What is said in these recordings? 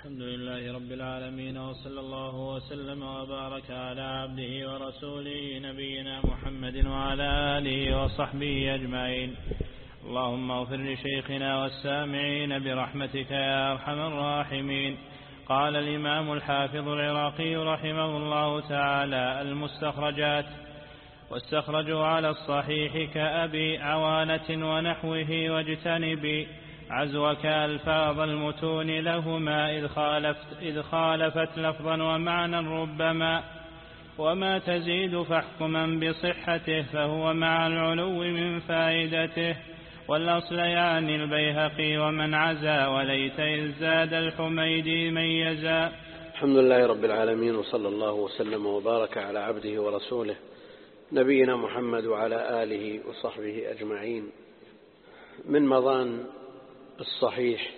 الحمد لله رب العالمين، وصلى الله وسلم وبارك على عبده ورسوله نبينا محمد وعلى آله وصحبه أجمعين. اللهم اغفر لشيخنا والسامعين برحمتك يا أرحم الراحمين. قال الإمام الحافظ العراقي رحمه الله تعالى: المستخرجات. واستخرجوا على الصحيح كأبي عوانة ونحوه، واجتنبي عزوك ألفاظ المتون لهما إذ خالفت لفظا ومعنى ربما، وما تزيد فاحكما بصحته فهو مع العلو من فائدته. والأصل يعني البيهقي ومن عزا، وليت إذ زاد الحميدي ميزا. الحمد لله رب العالمين، وصلى الله وسلم وبارك على عبده ورسوله نبينا محمد وعلى آله وصحبه أجمعين. من مضان الصحيح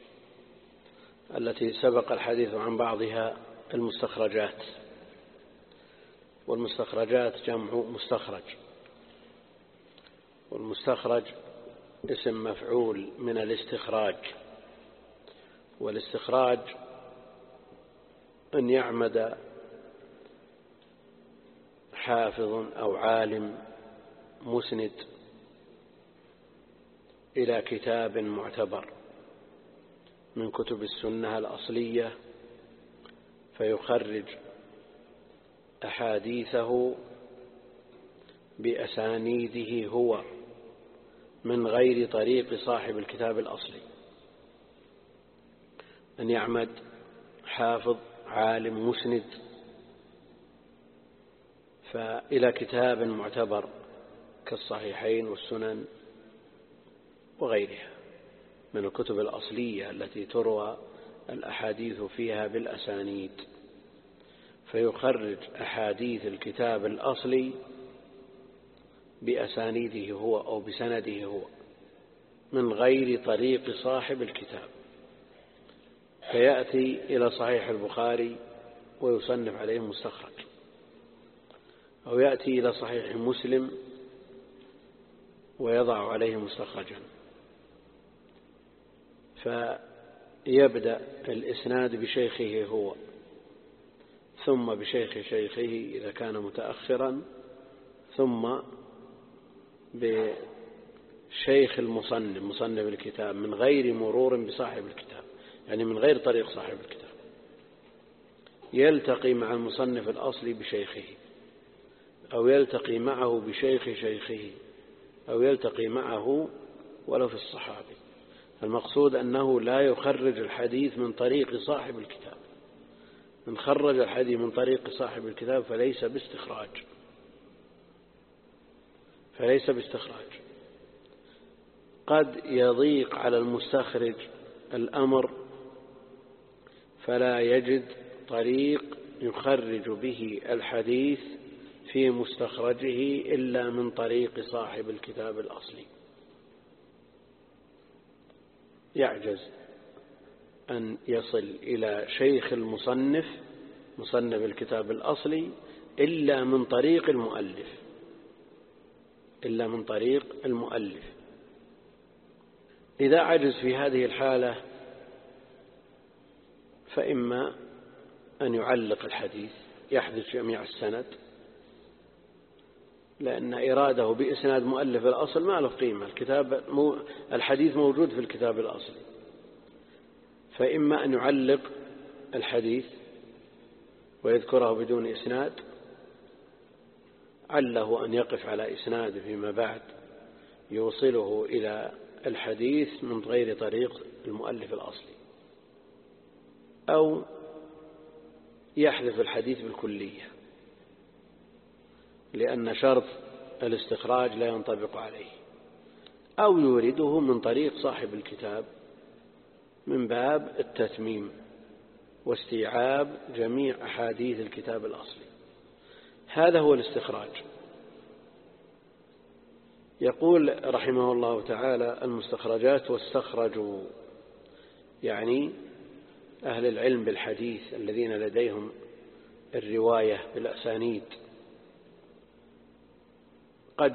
التي سبق الحديث عن بعضها المستخرجات، والمستخرجات جمع مستخرج، والمستخرج اسم مفعول من الاستخراج. والاستخراج أن يعمد حافظ أو عالم مسند إلى كتاب معتبر من كتب السنة الأصلية، فيخرج أحاديثه بأسانيده هو من غير طريق صاحب الكتاب الأصلي. أن يعمد حافظ عالم مسند فإلى كتاب معتبر كالصحيحين والسنن وغيرها من الكتب الأصلية التي تروى الأحاديث فيها بالأسانيد، فيخرج أحاديث الكتاب الأصلي بأسانيده هو أو بسنده هو من غير طريق صاحب الكتاب. فيأتي إلى صحيح البخاري ويصنف عليه مستخرج، أو يأتي إلى صحيح مسلم ويضع عليه مستخرجا. فيبدأ الإسناد بشيخه هو، ثم بشيخ شيخه إذا كان متأخرا، ثم بشيخ المصنف مصنف الكتاب من غير مرور بصاحب الكتاب، يعني من غير طريق صاحب الكتاب. يلتقي مع المصنف الأصلي بشيخه، أو يلتقي معه بشيخ شيخه، أو يلتقي معه ولو في الصحابي. المقصود أنه لا يخرج الحديث من طريق صاحب الكتاب. من خرج الحديث من طريق صاحب الكتاب فليس باستخراج. قد يضيق على المستخرج الأمر فلا يجد طريق يخرج به الحديث في مستخرجه إلا من طريق صاحب الكتاب الأصلي. يعجز أن يصل إلى شيخ المصنف مصنف الكتاب الأصلي إلا من طريق المؤلف. إذا عجز في هذه الحالة فإما أن يعلق الحديث، يحذف جميع السند، لأن إراده بإسناد مؤلف الأصل ما له قيمة. الحديث موجود في الكتاب الأصلي، فإما أن يعلق الحديث ويذكره بدون إسناد، عله أن يقف على إسناد فيما بعد يوصله إلى الحديث من غير طريق المؤلف الأصلي، أو يحذف الحديث بالكلية لأن شرط الاستخراج لا ينطبق عليه، أو يورده من طريق صاحب الكتاب من باب التتميم واستيعاب جميع أحاديث الكتاب الأصلي. هذا هو الاستخراج. يقول رحمه الله تعالى: المستخرجات. واستخرجوا يعني أهل العلم بالحديث الذين لديهم الرواية بالأسانيد. قد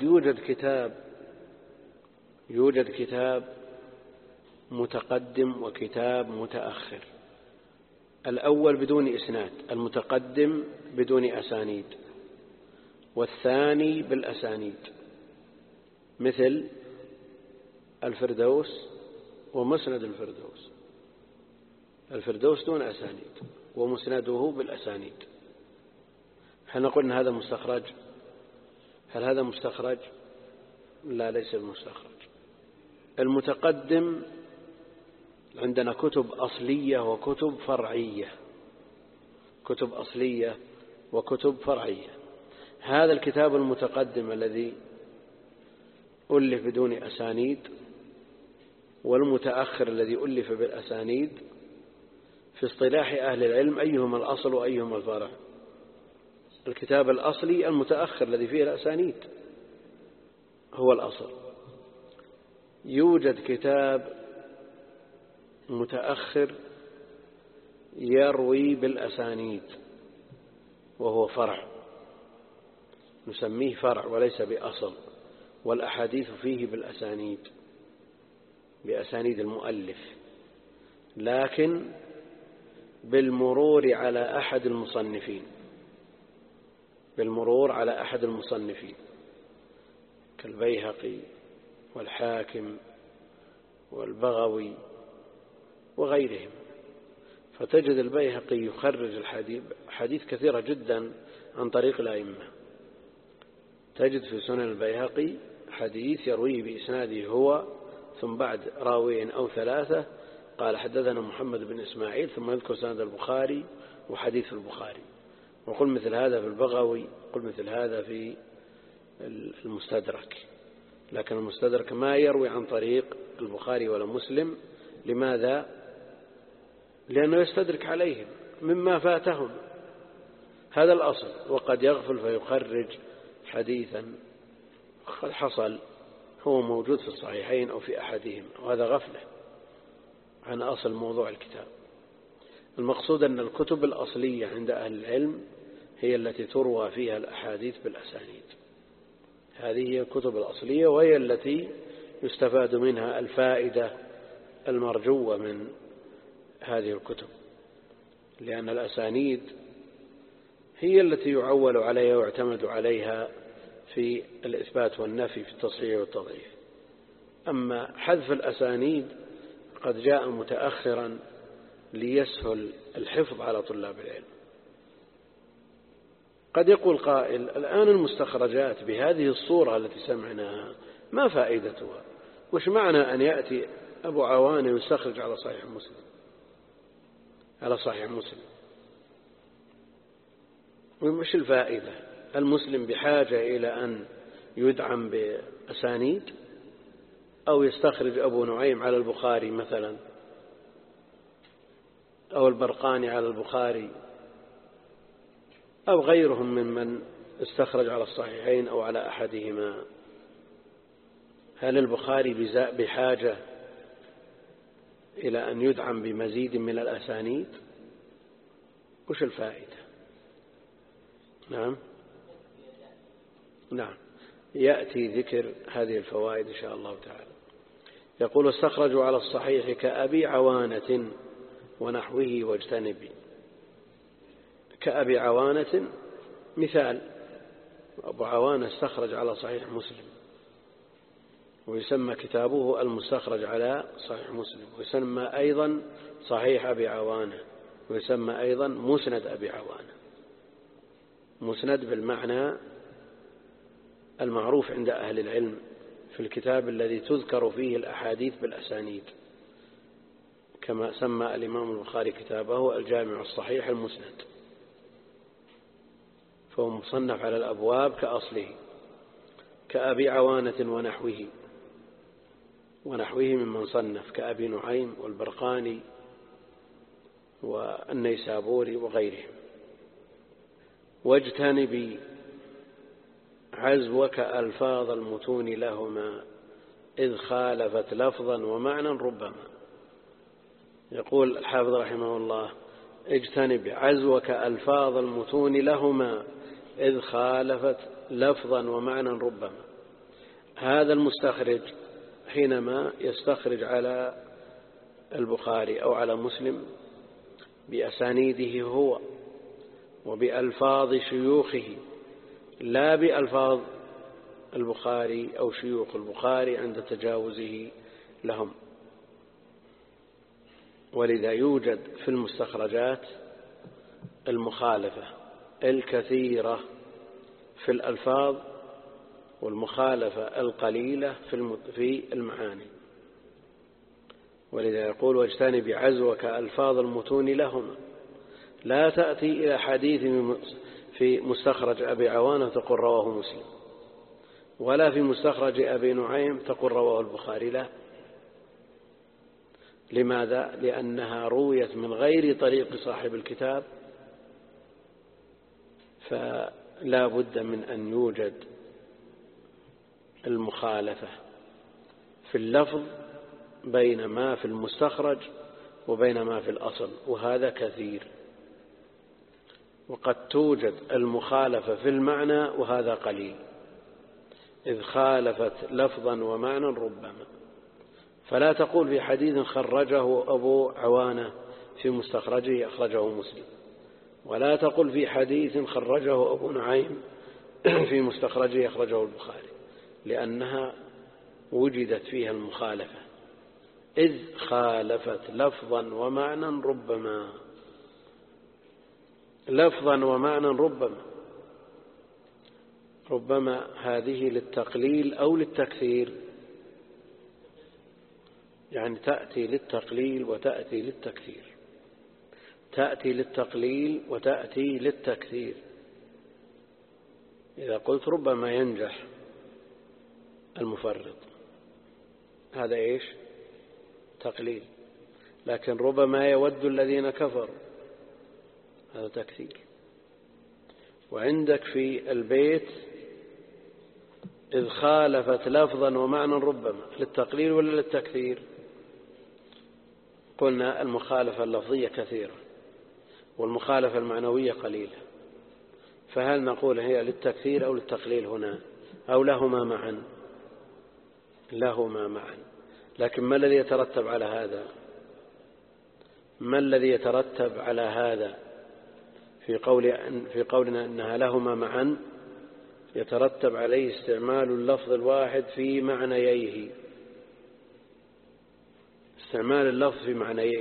يوجد كتاب متقدم وكتاب متأخر، الأول بدون إسناد، المتقدم بدون أسانيد، والثاني بالأسانيد، مثل الفردوس ومسند الفردوس. الفردوس دون أسانيد ومسنده بالأسانيد. هل نقول أن هذا مستخرج؟ هل هذا مستخرج؟ لا، ليس المستخرج. المتقدم عندنا كتب أصلية وكتب فرعية، كتب أصلية وكتب فرعية. هذا الكتاب المتقدم الذي ألف بدون أسانيد، والمتأخر الذي ألف بالأسانيد، في اصطلاح أهل العلم أيهما الأصل وأيهما الفرع؟ الكتاب الأصلي المتأخر الذي فيه الأسانيد هو الأصل. يوجد كتاب متأخر يروي بالأسانيد وهو فرع، نسميه فرع وليس بأصل، والأحاديث فيه بالأسانيد، بأسانيد المؤلف، لكن بالمرور على أحد المصنفين، بالمرور على أحد المصنفين كالبيهقي والحاكم والبغوي وغيرهم. فتجد البيهقي يخرج الحديث كثيرة جدا عن طريق الأئمة. تجد في سنن البيهقي حديث يرويه بإسناده هو، ثم بعد راوين أو ثلاثة قال حدثنا محمد بن إسماعيل، ثم يذكر سند البخاري وحديث البخاري. وقل مثل هذا في البغوي، قل مثل هذا في المستدرك. لكن المستدرك ما يروي عن طريق البخاري ولا مسلم. لماذا؟ لأنه يستدرك عليهم مما فاتهم، هذا الأصل. وقد يغفل فيخرج حديثا قد حصل هو موجود في الصحيحين أو في أحدهم، وهذا غفلة عن أصل موضوع الكتاب. المقصود أن الكتب الأصلية عند أهل العلم هي التي تروى فيها الأحاديث بالأسانيد. هذه هي الكتب الأصلية، وهي التي يستفاد منها الفائدة المرجوة من هذه الكتب، لأن الأسانيد هي التي يعول عليها ويعتمد عليها في الإثبات والنفي، في التصحيح والتضعيف. أما حذف الأسانيد قد جاء متأخرا ليسهل الحفظ على طلاب العلم. قد يقول قائل: الآن المستخرجات بهذه الصورة التي سمعناها ما فائدتها؟ وش معنى أن يأتي أبو عوانة يستخرج على صحيح مسلم، على صحيح مسلم؟ ومش الفائدة؟ المسلم بحاجة إلى أن يدعم بأسانيد، أو يستخرج أبو نعيم على البخاري مثلا، أو البرقاني على البخاري، أو غيرهم ممن استخرج على الصحيحين أو على أحدهما. هل البخاري بحاجة إلى أن يدعم بمزيد من الأسانيد؟ وش الفائدة؟ نعم يأتي ذكر هذه الفوائد إن شاء الله تعالى. يقول: استخرجوا على الصحيح كأبي عوانة ونحوه واجتنبي. كأبي عوانة مثال: أبو عوانة استخرج على صحيح مسلم، ويسمى كتابه المستخرج على صحيح مسلم، ويسمى أيضا صحيح أبي عوانة، ويسمى أيضا مسند أبي عوانة. مسند بالمعنى المعروف عند أهل العلم في الكتاب الذي تذكر فيه الأحاديث بالأسانيد، كما سمى الإمام البخاري كتابه الجامع الصحيح المسند، فهو مصنف على الأبواب كأصله. كأبي عوانة ونحوه ممن صنف كأبي نعيم والبرقاني والنيسابوري وغيرهم. واجتنبي عزوك ألفاظ المتون لهما إذ خالفت لفظا ومعنى ربما. يقول الحافظ رحمه الله: اجتنب عزوك ألفاظ المتون لهما إذ خالفت لفظا ومعنى ربما. هذا المستخرج حينما يستخرج على البخاري أو على مسلم بأسانيده هو وبألفاظ شيوخه، لا بألفاظ البخاري أو شيوخ البخاري عند تجاوزه لهم. ولذا يوجد في المستخرجات المخالفة الكثيرة في الألفاظ والمخالفة القليلة في المعاني. ولذا يقول واجتنب عزوك ألفاظ المتون لهما، لا تأتي إلى حديث في مستخرج أبي عوانة تقول رواه مسلم، ولا في مستخرج أبي نعيم تقول رواه البخاري، لا. لماذا؟ لأنها رويت من غير طريق صاحب الكتاب، فلا بد من أن يوجد المخالفة في اللفظ بين ما في المستخرج وبين ما في الأصل، وهذا كثير. وقد توجد المخالفة في المعنى وهذا قليل، إذ خالفت لفظا ومعنى ربما. فلا تقول في حديث خرجه أبو عوانة في مستخرجه أخرجه مسلم، ولا تقل في حديث خرجه أبو نعيم في مستخرجه أخرجه البخاري، لأنها وجدت فيها المخالفة، إذ خالفت لفظا ومعنى ربما، لفظا ومعنى ربما هذه للتقليل أو للتكثير، يعني تأتي للتقليل وتأتي للتكثير، تأتي للتقليل وتأتي للتكثير. إذا قلت ربما ينجح المفرط، هذا إيش؟ تقليل. لكن ربما يود الذين كفروا، هذا تكثير. وعندك في البيت إذ خالفت لفظا ومعنى ربما، للتقليل ولا للتكثير؟ قلنا المخالفة اللفظية كثيرة والمخالفة المعنوية قليلة، فهل نقول هي للتكثير أو للتقليل هنا، أو لهما معا؟ لهما معا. لكن ما الذي يترتب على هذا؟ ما الذي يترتب على هذا في قولنا أنها لهما معا؟ يترتب عليه استعمال اللفظ الواحد في معنييه، استعمال اللفظ في معنييه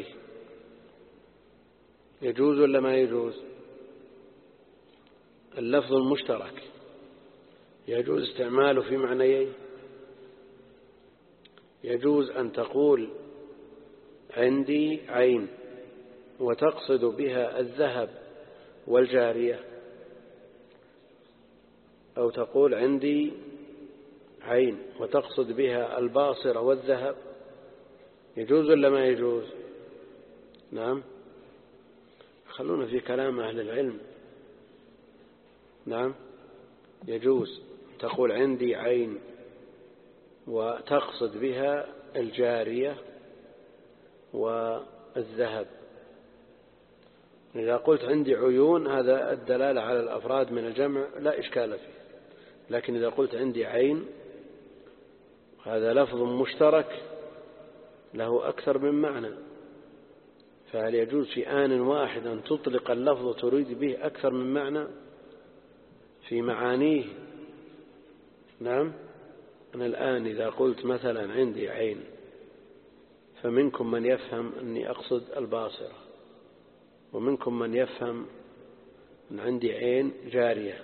يجوز ولا ما يجوز؟ اللفظ المشترك يجوز استعماله في معنييه. يجوز أن تقول عندي عين وتقصد بها الذهب والجارية، أو تقول عندي عين وتقصد بها الباصرة والذهب، يجوز ولا ما يجوز؟ نعم، خلونا في كلام أهل العلم. نعم يجوز، تقول عندي عين وتقصد بها الجارية والذهب. إذا قلت عندي عيون، هذا الدلالة على الأفراد من الجمع لا إشكال فيه. لكن إذا قلت عندي عين، هذا لفظ مشترك له أكثر من معنى، فهل يجوز في آن واحد أن تطلق اللفظ تريد به أكثر من معنى في معانيه؟ نعم. أنا الآن إذا قلت مثلا عندي عين، فمنكم من يفهم أني أقصد الباصرة، ومنكم من يفهم أن عندي عين جارية،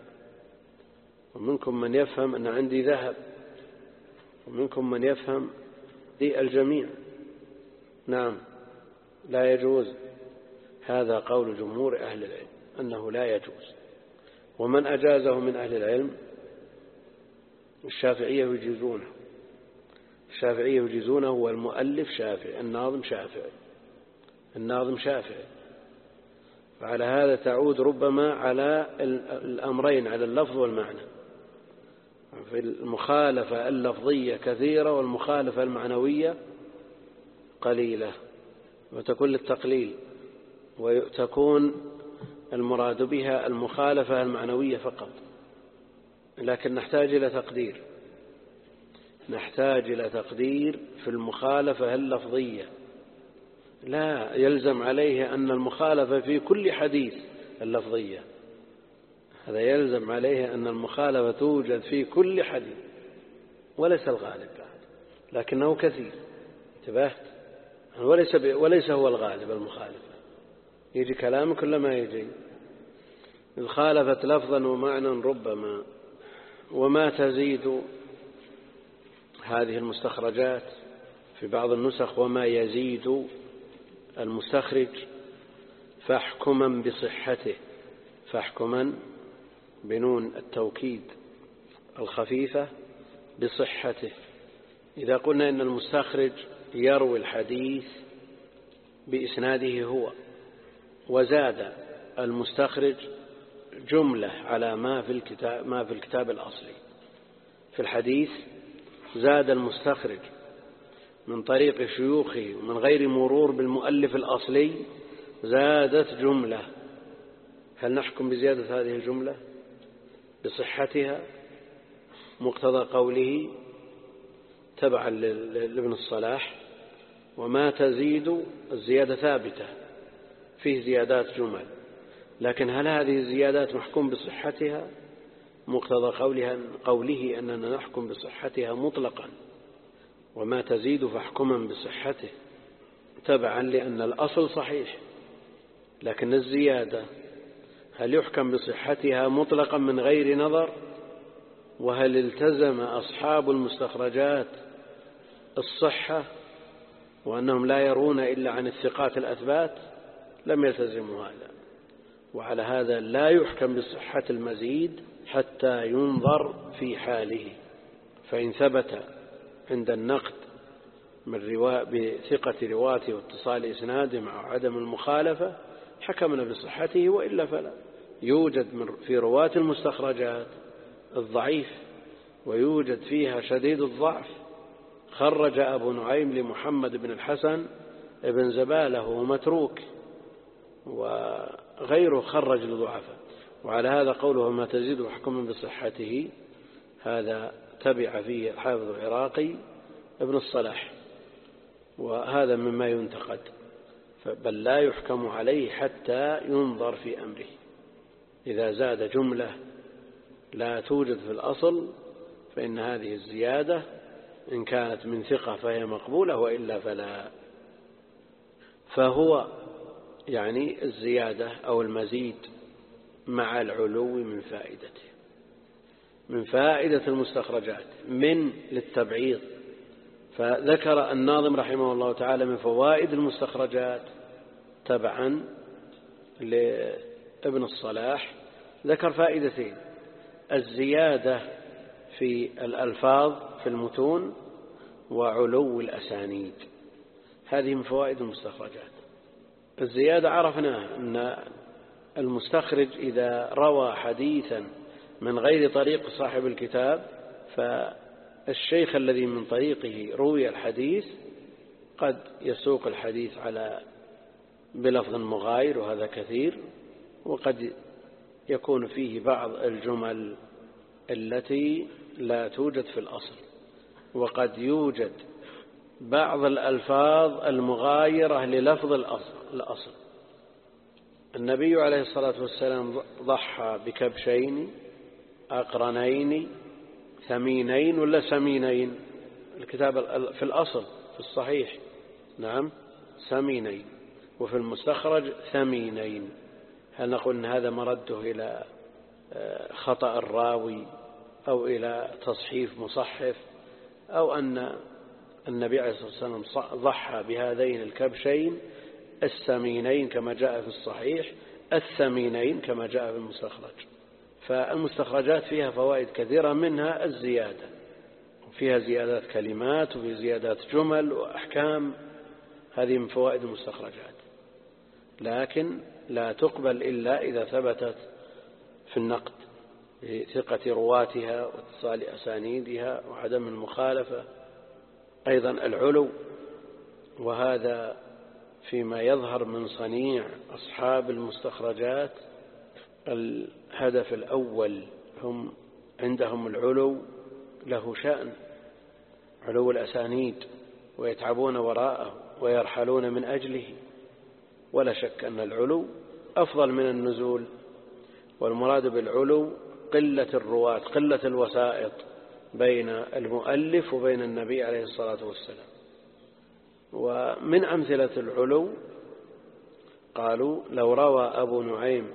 ومنكم من يفهم أن عندي ذهب، ومنكم من يفهم دي الجميع. نعم لا يجوز. هذا قول جمهور أهل العلم أنه لا يجوز. ومن أجازه من أهل العلم الشافعية يجيزونه، الشافعية يجيزونه، والمؤلف شافعي، الناظم شافعي. فعلى هذا تعود ربما على الأمرين، على اللفظ والمعنى. في المخالفة اللفظية كثيرة والمخالفة المعنوية قليلة، وتكون للتقليل، وتكون المراد بها المخالفة المعنوية فقط. لكن نحتاج إلى تقدير في المخالفة اللفظية لا يلزم عليه أن المخالفة في كل حديث اللفظية، هذا يلزم عليه أن المخالفة توجد في كل حديث وليس الغالب بعد، لكنه كثير. انتبهت؟ وليس هو الغالب المخالفة، يجي كلام كلما يجي الخالفة لفظا ومعنى ربما. وما تزيد هذه المستخرجات في بعض النسخ وما يزيد المستخرج فاحكما بصحته، فاحكما بنون التوكيد الخفيفة بصحته. إذا قلنا إن المستخرج يروي الحديث بإسناده هو، وزاد المستخرج جملة على ما في الكتاب الأصلي في الحديث، زاد المستخرج من طريق شيوخه ومن غير مرور بالمؤلف الأصلي زادت جملة، هل نحكم بزيادة هذه الجملة بصحتها مقتضى قوله تبعا لابن الصلاح وما تزيد الزيادة ثابتة، فيه زيادات جمل، لكن هل هذه الزيادات محكوم بصحتها مقتضى قوله أننا نحكم بصحتها مطلقا، وما تزيد فاحكما بصحته تبعا لأن الأصل صحيح، لكن الزيادة هل يحكم بصحتها مطلقا من غير نظر؟ وهل التزم أصحاب المستخرجات الصحة وأنهم لا يرون إلا عن الثقات الأثبات؟ لم يلتزموا هذا، وعلى هذا لا يحكم بصحة المزيد حتى ينظر في حاله، فإن ثبت عند النقد بثقة رواته واتصال إسناده مع عدم المخالفة حكمنا بصحته، وإلا فلا. يوجد في رواة المستخرجات الضعيف ويوجد فيها شديد الضعف. خرج أبو نعيم لمحمد بن الحسن ابن زبالة وهو متروك، وغيره خرج لضعفه، وعلى هذا قوله ما تزيد حكما بصحته هذا تبع فيه الحافظ العراقي ابن الصلاح، وهذا مما ينتقد، بل لا يحكم عليه حتى ينظر في أمره. إذا زاد جملة لا توجد في الأصل فإن هذه الزيادة إن كانت من ثقة فهي مقبولة، وإلا فلا. فهو يعني الزيادة أو المزيد مع العلو من فائدة المستخرجات من للتبعيض. فذكر الناظم رحمه الله تعالى من فوائد المستخرجات تبعا لابن الصلاح، ذكر فائدتين: الزيادة في الألفاظ في المتون وعلو الأسانيد، هذه من فوائد المستخرجات. الزيادة عرفنا أن المستخرج إذا روى حديثا من غير طريق صاحب الكتاب فالشيخ الذي من طريقه روي الحديث قد يسوق الحديث بلفظ مغاير، وهذا كثير، وقد يكون فيه بعض الجمل التي لا توجد في الأصل، وقد يوجد بعض الألفاظ المغايرة للفظ الأصل. النبي عليه الصلاة والسلام ضحى بكبشين أقرنين ثمينين ولا سمينين؟ الكتاب في الأصل في الصحيح نعم سمينين، وفي المستخرج ثمينين. هل نقول أن هذا مرده إلى خطأ الراوي أو إلى تصحيف مصحف، أو أن النبي عليه الصلاة والسلام ضحى بهذين الكبشين السمينين كما جاء في الصحيح، الثمينين كما جاء في المستخرج؟ فالمستخرجات فيها فوائد كثيرة، منها الزيادة، وفيها زيادات كلمات وفي زيادات جمل وأحكام، هذه من فوائد المستخرجات، لكن لا تقبل إلا إذا ثبتت في النقد بثقة رواتها واتصال أسانيدها وعدم المخالفة. أيضا العلو، وهذا فيما يظهر من صنيع أصحاب المستخرجات. الهدف الأول هم عندهم العلو له شأن، علو الأسانيد، ويتعبون وراءه، ويرحلون من أجله. ولا شك أن العلو أفضل من النزول، والمراد بالعلو قلة الرواة، قلة الوسائط بين المؤلف وبين النبي عليه الصلاة والسلام. ومن أمثلة العلو قالوا لو روى أبو نعيم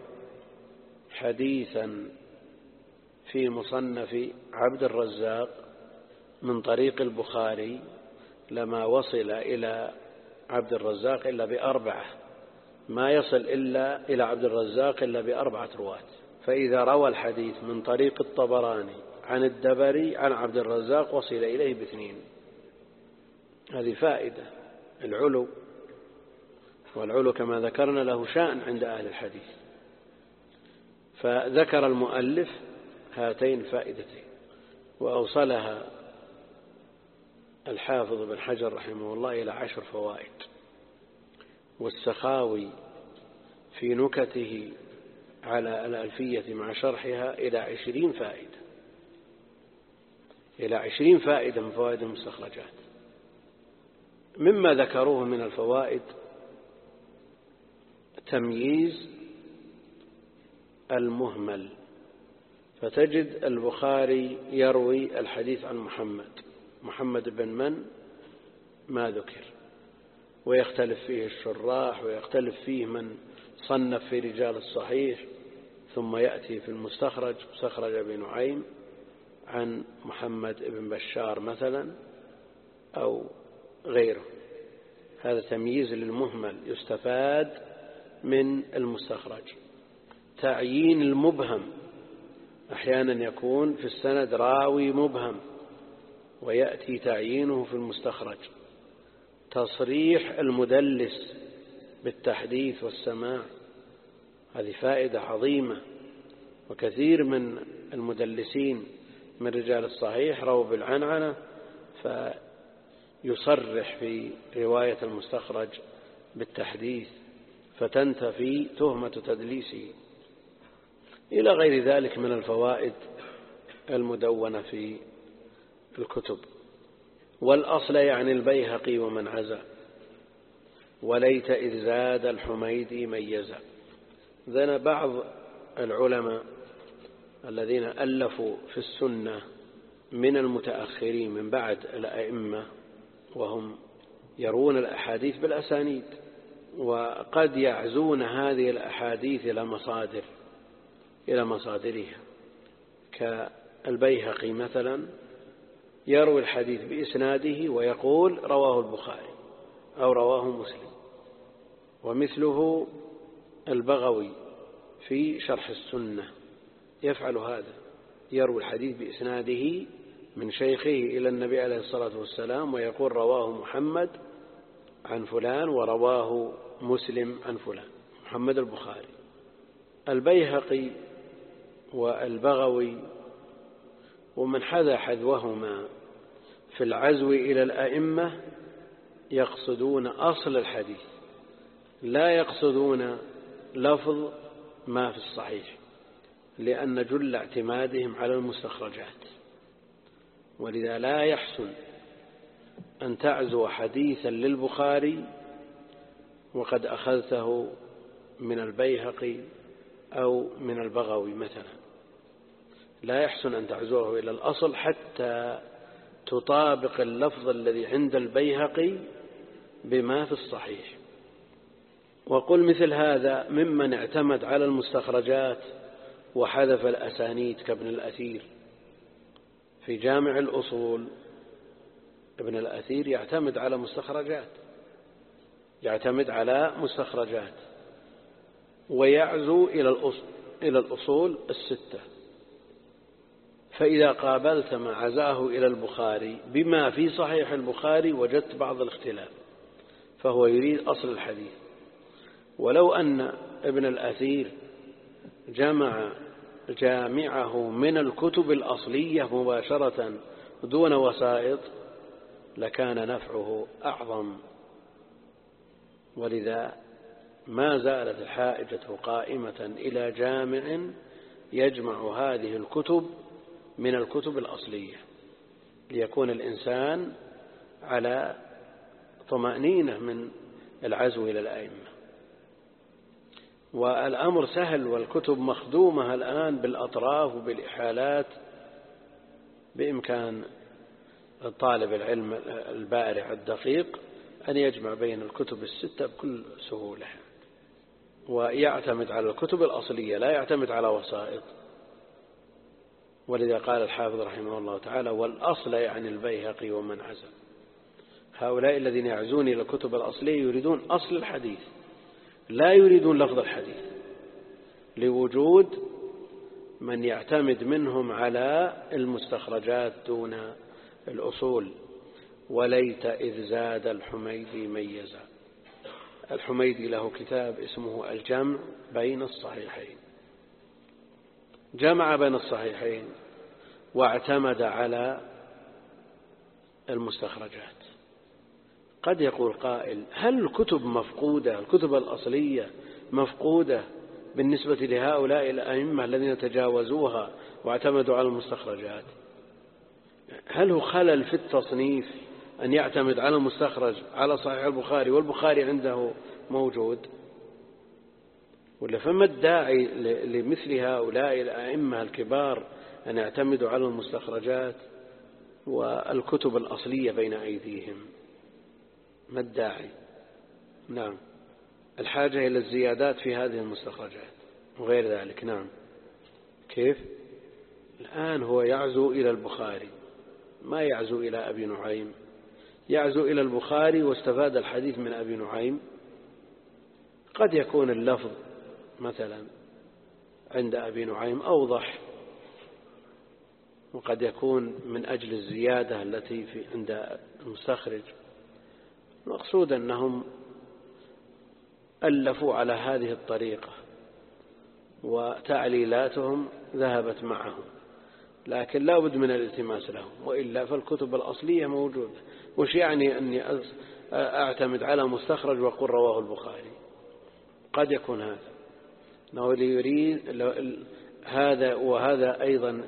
حديثا في مصنف عبد الرزاق من طريق البخاري لما وصل إلى عبد الرزاق إلا ب4، ما يصل إلا إلى عبد الرزاق إلا ب4 رواة. فإذا روى الحديث من طريق الطبراني عن الدبري عن عبد الرزاق وصل إليه ب2. هذه فائدة العلو، والعلو كما ذكرنا له شأن عند أهل الحديث. فذكر المؤلف هاتين الفائدتين، وأوصلها الحافظ بن حجر رحمه الله إلى 10 فوائد، والسخاوي في نكته على الألفية مع شرحها إلى 20 فائدة، إلى 20 فائدة من فوائد المستخرجات. مما ذكروه من الفوائد تمييز المهمل، فتجد البخاري يروي الحديث عن محمد بن من ما ذكر، ويختلف فيه الشراح، ويختلف فيه من صنف في رجال الصحيح، ثم يأتي في المستخرج مستخرج أبي نعيم عن محمد بن بشار مثلا أو غيره. هذا تمييز للمهمل يستفاد من المستخرج. تعيين المبهم، أحيانا يكون في السند راوي مبهم ويأتي تعيينه في المستخرج. تصريح المدلس بالتحديث والسماع، هذه فائدة عظيمة، وكثير من المدلسين من رجال الصحيح رووا بالعنعنة، فيصرح في رواية المستخرج بالتحديث فتنتفي تهمة تدليسه، إلى غير ذلك من الفوائد المدونة في الكتب. والأصل يعني البيهقي ومن عزا، وليت إذ زاد الحميدي ميزا. ذن بعض العلماء الذين ألفوا في السنة من المتأخرين من بعد الأئمة، وهم يرون الأحاديث بالأسانيد، وقد يعزون هذه الأحاديث إلى مصادرها، كالبيهقي مثلا يروي الحديث بإسناده ويقول رواه البخاري أو رواه مسلم. ومثله البغوي في شرح السنة يفعل هذا، يروي الحديث بإسناده من شيخه إلى النبي عليه الصلاة والسلام ويقول رواه محمد عن فلان ورواه مسلم عن فلان، محمد البخاري. البيهقي والبغوي ومن حذا حذوهما في العزو إلى الأئمة يقصدون أصل الحديث، لا يقصدون لفظ ما في الصحيح، لأن جل اعتمادهم على المستخرجات. ولذا لا يحسن أن تعزو حديثا للبخاري وقد أخذته من البيهقي أو من البغوي مثلا، لا يحسن أن تعزوه إلى الأصل حتى تطابق اللفظ الذي عند البيهقي بما في الصحيح. وقل مثل هذا ممن اعتمد على المستخرجات وحذف الأسانيد كابن الأثير في جامع الأصول. ابن الأثير يعتمد على مستخرجات ويعزو إلى الأصول 6. فإذا قابلت ما عزاه إلى البخاري بما في صحيح البخاري وجدت بعض الاختلاف، فهو يريد أصل الحديث. ولو أن ابن الأثير جامعه من الكتب الأصلية مباشرة دون وسائط لكان نفعه أعظم. ولذا ما زالت الحائجة قائمة إلى جامع يجمع هذه الكتب من الكتب الأصلية، ليكون الإنسان على طمأنينة من العزو إلى الأئمة. والأمر سهل، والكتب مخدومة الآن بالأطراف وبالإحالات، بإمكان طالب العلم البارع الدقيق أن يجمع بين الكتب الستة بكل سهولة، ويعتمد على الكتب الأصلية، لا يعتمد على وسائط. ولذا قال الحافظ رحمه الله تعالى: والأصل يعني البيهقي ومن عزم. هؤلاء الذين يعزون إلى الكتب الأصلية يريدون أصل الحديث، لا يريدون لفظ الحديث، لوجود من يعتمد منهم على المستخرجات دون الأصول. وليت إذ زاد الحميدي ميزا. الحميدي له كتاب اسمه الجمع بين الصحيحين، جمع بين الصحيحين واعتمد على المستخرجات. قد يقول قائل: هل الكتب مفقودة، الكتب الأصلية مفقودة بالنسبة لهؤلاء الأئمة الذين تجاوزوها واعتمدوا على المستخرجات؟ هل هو خلل في التصنيف أن يعتمد على المستخرج على صحيح البخاري والبخاري عنده موجود؟ ولا فما الداعي لمثل هؤلاء الأئمة الكبار أن يعتمدوا على المستخرجات والكتب الأصلية بين أيديهم؟ ما الداعي؟ نعم، الحاجة إلى الزيادات في هذه المستخرجات وغير ذلك. نعم. كيف؟ الآن هو يعزو إلى البخاري، ما يعزو إلى أبي نعيم، يعزو إلى البخاري واستفاد الحديث من أبي نعيم. قد يكون اللفظ مثلا عند أبي نعيم أوضح، وقد يكون من أجل الزيادة التي عند المستخرج. المقصود أنهم ألفوا على هذه الطريقة وتعليلاتهم ذهبت معهم، لكن لا بد من الالتماس لهم، وإلا فالكتب الأصلية موجودة. وش يعني أني أعتمد على مستخرج وقل رواه البخاري؟ قد يكون هذا أنه يريد هذا، وهذا أيضا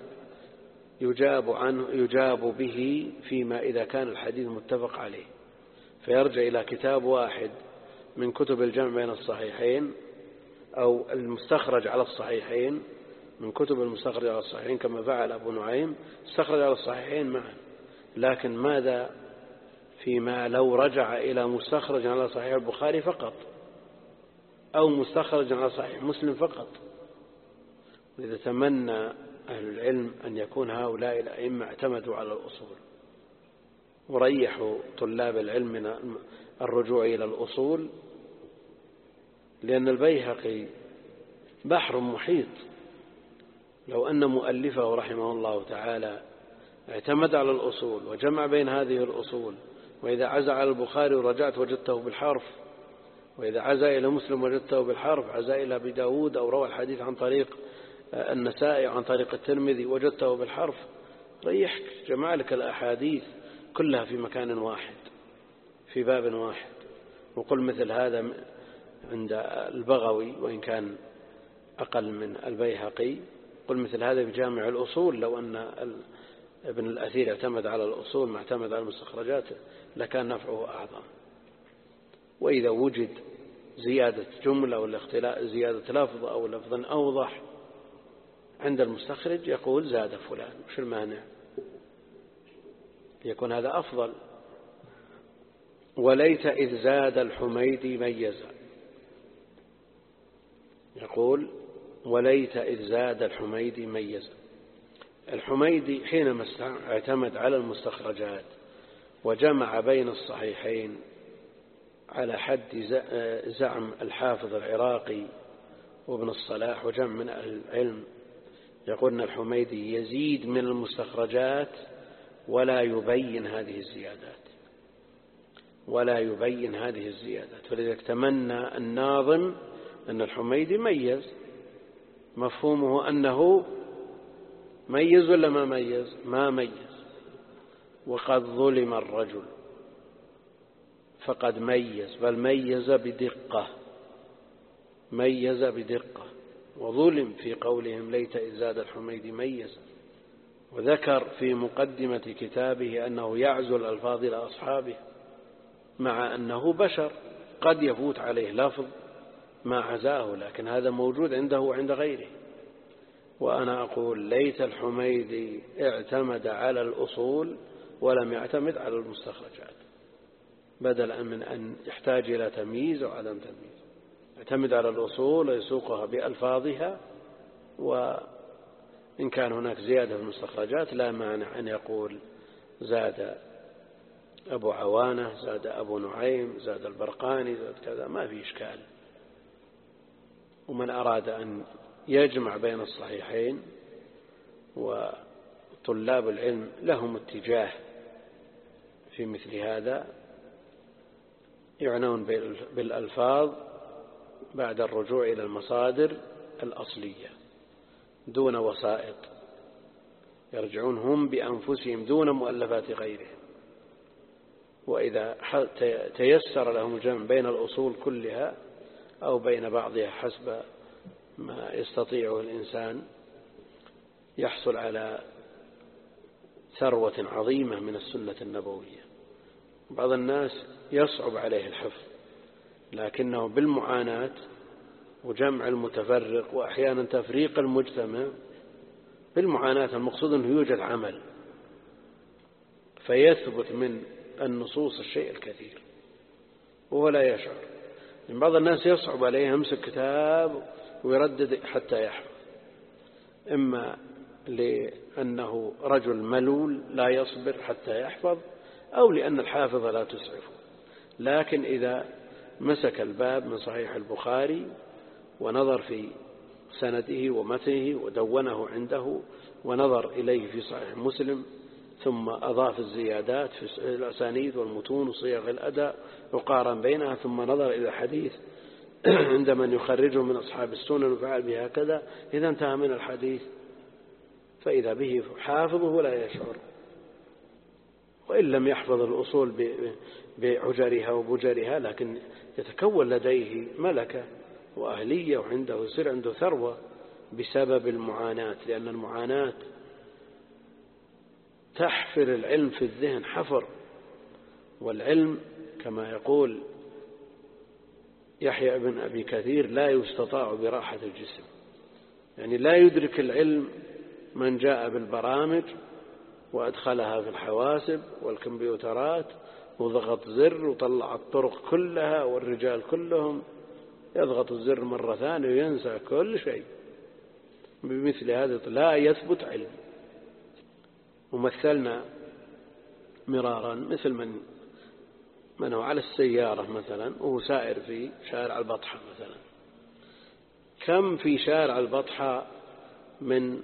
يجاب به فيما إذا كان الحديث متفق عليه، فيرجع إلى كتاب واحد من كتب الجمع بين الصحيحين أو المستخرج على الصحيحين، من كتب المستخرج على الصحيحين كما فعل أبو نعيم، استخرج على الصحيحين معا. لكن ماذا فيما لو رجع إلى مستخرج على صحيح البخاري فقط أو مستخرج على صحيح مسلم فقط؟ وإذا تمنى أهل العلم أن يكون هؤلاء الأئمة اعتمدوا على الأصول وريحوا طلاب العلم من الرجوع إلى الأصول، لأن البيهقي بحر محيط. لو أن مؤلفه رحمه الله تعالى اعتمد على الأصول وجمع بين هذه الأصول، وإذا عزى على البخاري ورجعت وجدته بالحرف، وإذا عزى إلى مسلم وجدته بالحرف، عزى إلى أبي داود أو روى الحديث عن طريق النسائي عن طريق الترمذي وجدته بالحرف، ريحك، جمع لك الأحاديث كلها في مكان واحد في باب واحد. وقل مثل هذا عند البغوي وإن كان أقل من البيهقي، قل مثل هذا بجامع الأصول. لو أن ابن الأثير اعتمد على الأصول ما اعتمد على المستخرجات لكان نفعه أعظم. وإذا وجد زيادة جملة ولا زيادة لفظ أو لفظ أوضح عند المستخرج يقول زاد فلان، وش المانع؟ يكون هذا أفضل. وليت إذ زاد الحميدي ميزا. يقول وليت إذ زاد الحميدي ميزا. الحميدي حينما اعتمد على المستخرجات وجمع بين الصحيحين على حد زعم الحافظ العراقي وابن الصلاح وجمع من أهل العلم، يقول أن الحميدي يزيد من المستخرجات ولا يبين هذه الزيادات فلذلك تمنى الناظم أن الحميدي ميز. مفهومه أنه ميز ولا ما ميز؟ ما ميز. وقد ظلم الرجل فقد ميز، بل ميز بدقة وظلم في قولهم ليت إذ زاد الحميدي ميز. وذكر في مقدمة كتابه أنه يعزو الألفاظ إلى أصحابه، مع أنه بشر قد يفوت عليه لفظ ما عزاه، لكن هذا موجود عنده وعند غيره. وأنا أقول ليت الحميدي اعتمد على الأصول ولم يعتمد على المستخرجات، بدلا من أن يحتاج إلى تمييز أو عدم تمييز. يعتمد على الأصول ويسوقها بألفاظها، وإن كان هناك زيادة في المستخرجات لا مانع أن يقول زاد أبو عوانة، زاد أبو نعيم، زاد البرقاني، زاد كذا، ما في إشكال. ومن أراد أن يجمع بين الصحيحين، وطلاب العلم لهم اتجاه في مثل هذا، يعنون بالألفاظ بعد الرجوع إلى المصادر الأصلية دون وسائط، يرجعون هم بأنفسهم دون مؤلفات غيرهم. وإذا تيسر لهم الجمع بين الأصول كلها أو بين بعضها حسب ما يستطيعه الإنسان، يحصل على ثروة عظيمة من السنة النبوية. بعض الناس يصعب عليه الحفظ، لكنه بالمعاناة وجمع المتفرق وأحيانا تفريق المجتمع بالمعاناة، المقصود أنه يوجد عمل فيثبت من النصوص الشيء الكثير وهو لا يشعر. يعني بعض الناس يصعب عليه يمسك كتاب ويردد حتى يحفظ، إما لأنه رجل ملول لا يصبر حتى يحفظ، أو لأن الحافظ لا تسعفه. لكن إذا مسك الباب من صحيح البخاري ونظر في سنده ومتنه ودونه عنده، ونظر إليه في صحيح مسلم، ثم أضاف الزيادات في الأسانيد والمتون وصيغ الأداء وقارن بينها، ثم نظر إلى حديث عند من يخرجه من أصحاب السنن وفعل بها كذا، إذا انتهى من الحديث فإذا به حافظه ولا يشعر. وإن لم يحفظ الأصول بعجرها وبجرها، لكن يتكون لديه ملكة وأهلية، وعنده يصير عنده ثروة بسبب المعاناة، لأن المعاناة تحفر العلم في الذهن حفر. والعلم كما يقول يحيى بن أبي كثير لا يستطاع براحة الجسم، يعني لا يدرك العلم من جاء بالبرامج وأدخلها في الحواسب والكمبيوترات وضغط زر وطلع الطرق كلها والرجال كلهم، يضغط الزر مرة ثانية وينسى كل شيء. بمثل هذا لا يثبت علم. ومثلنا مرارا مثل من هو على السيارة مثلا وهو سائر في شارع البطحة مثلا، كم في شارع البطحة من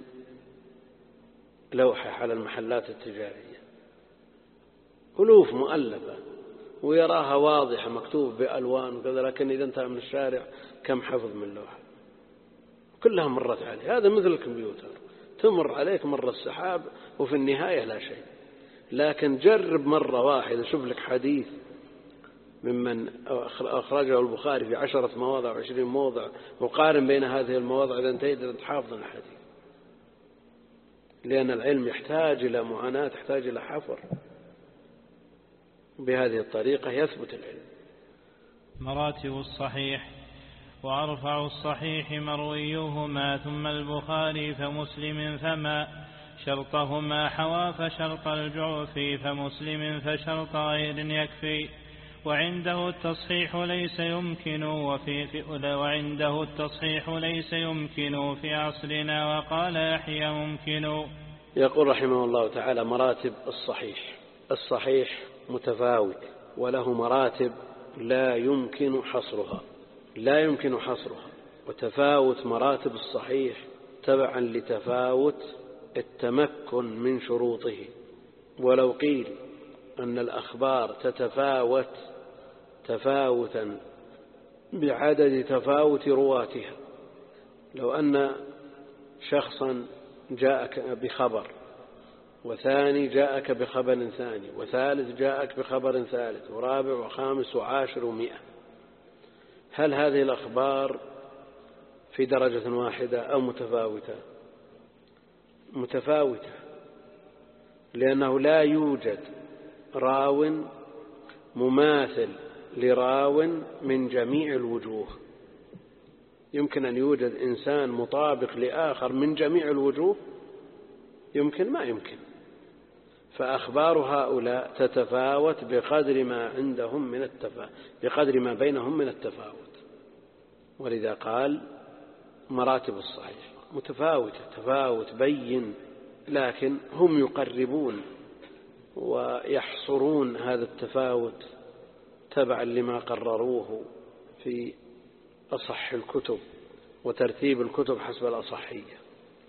لوحة على المحلات التجارية، ألوف مؤلفة ويراها واضحة مكتوب بألوان وكذا، لكن إذا انتهى من الشارع كم حفظ من لوحة كلها مرت عليه. هذا مثل الكمبيوتر، تمر عليك مرة السحاب وفي النهاية لا شيء. لكن جرب مرة واحدة، شوف لك حديث ممن أخرجه البخاري في 10 مواضع و20 موضع، وقارن بين هذه المواضع، إذا انتهيت تحافظ الحديث. لأن العلم يحتاج إلى معاناة، يحتاج إلى حفر. بهذه الطريقة يثبت العلم. مراتب الصحيح: وأرفع الصحيح مرويهما، ثم البخاري فمسلم، فما شرطهما حوى فشرط الجعفي، فمسلم فشرط غير يكفي. وعنده التصحيح ليس يمكن في عصرنا، وقال يحيى ممكن. يقول رحمه الله تعالى: مراتب الصحيح. الصحيح متفاوت وله مراتب لا يمكن حصرها، وتفاوت مراتب الصحيح تبعا لتفاوت التمكن من شروطه. ولو قيل أن الأخبار تتفاوت تفاوتا بعدد تفاوت رواتها، لو أن شخصا جاءك بخبر، وثاني جاءك بخبر ثاني، وثالث جاءك بخبر ثالث، ورابع وخامس وعاشر ومئة، هل هذه الأخبار في درجة واحدة أو متفاوتة؟ لأنه لا يوجد راو مماثل لراو من جميع الوجوه. يمكن أن يوجد إنسان مطابق لآخر من جميع الوجوه؟ يمكن؟ ما يمكن. فأخبار هؤلاء تتفاوت بقدر ما عندهم من بقدر ما بينهم من التفاوت. ولذا قال مراتب الصحيح متفاوتة تفاوت بين، لكن هم يقربون ويحصرون هذا التفاوت تبعا لما قرروه في أصح الكتب وترتيب الكتب حسب الأصحية.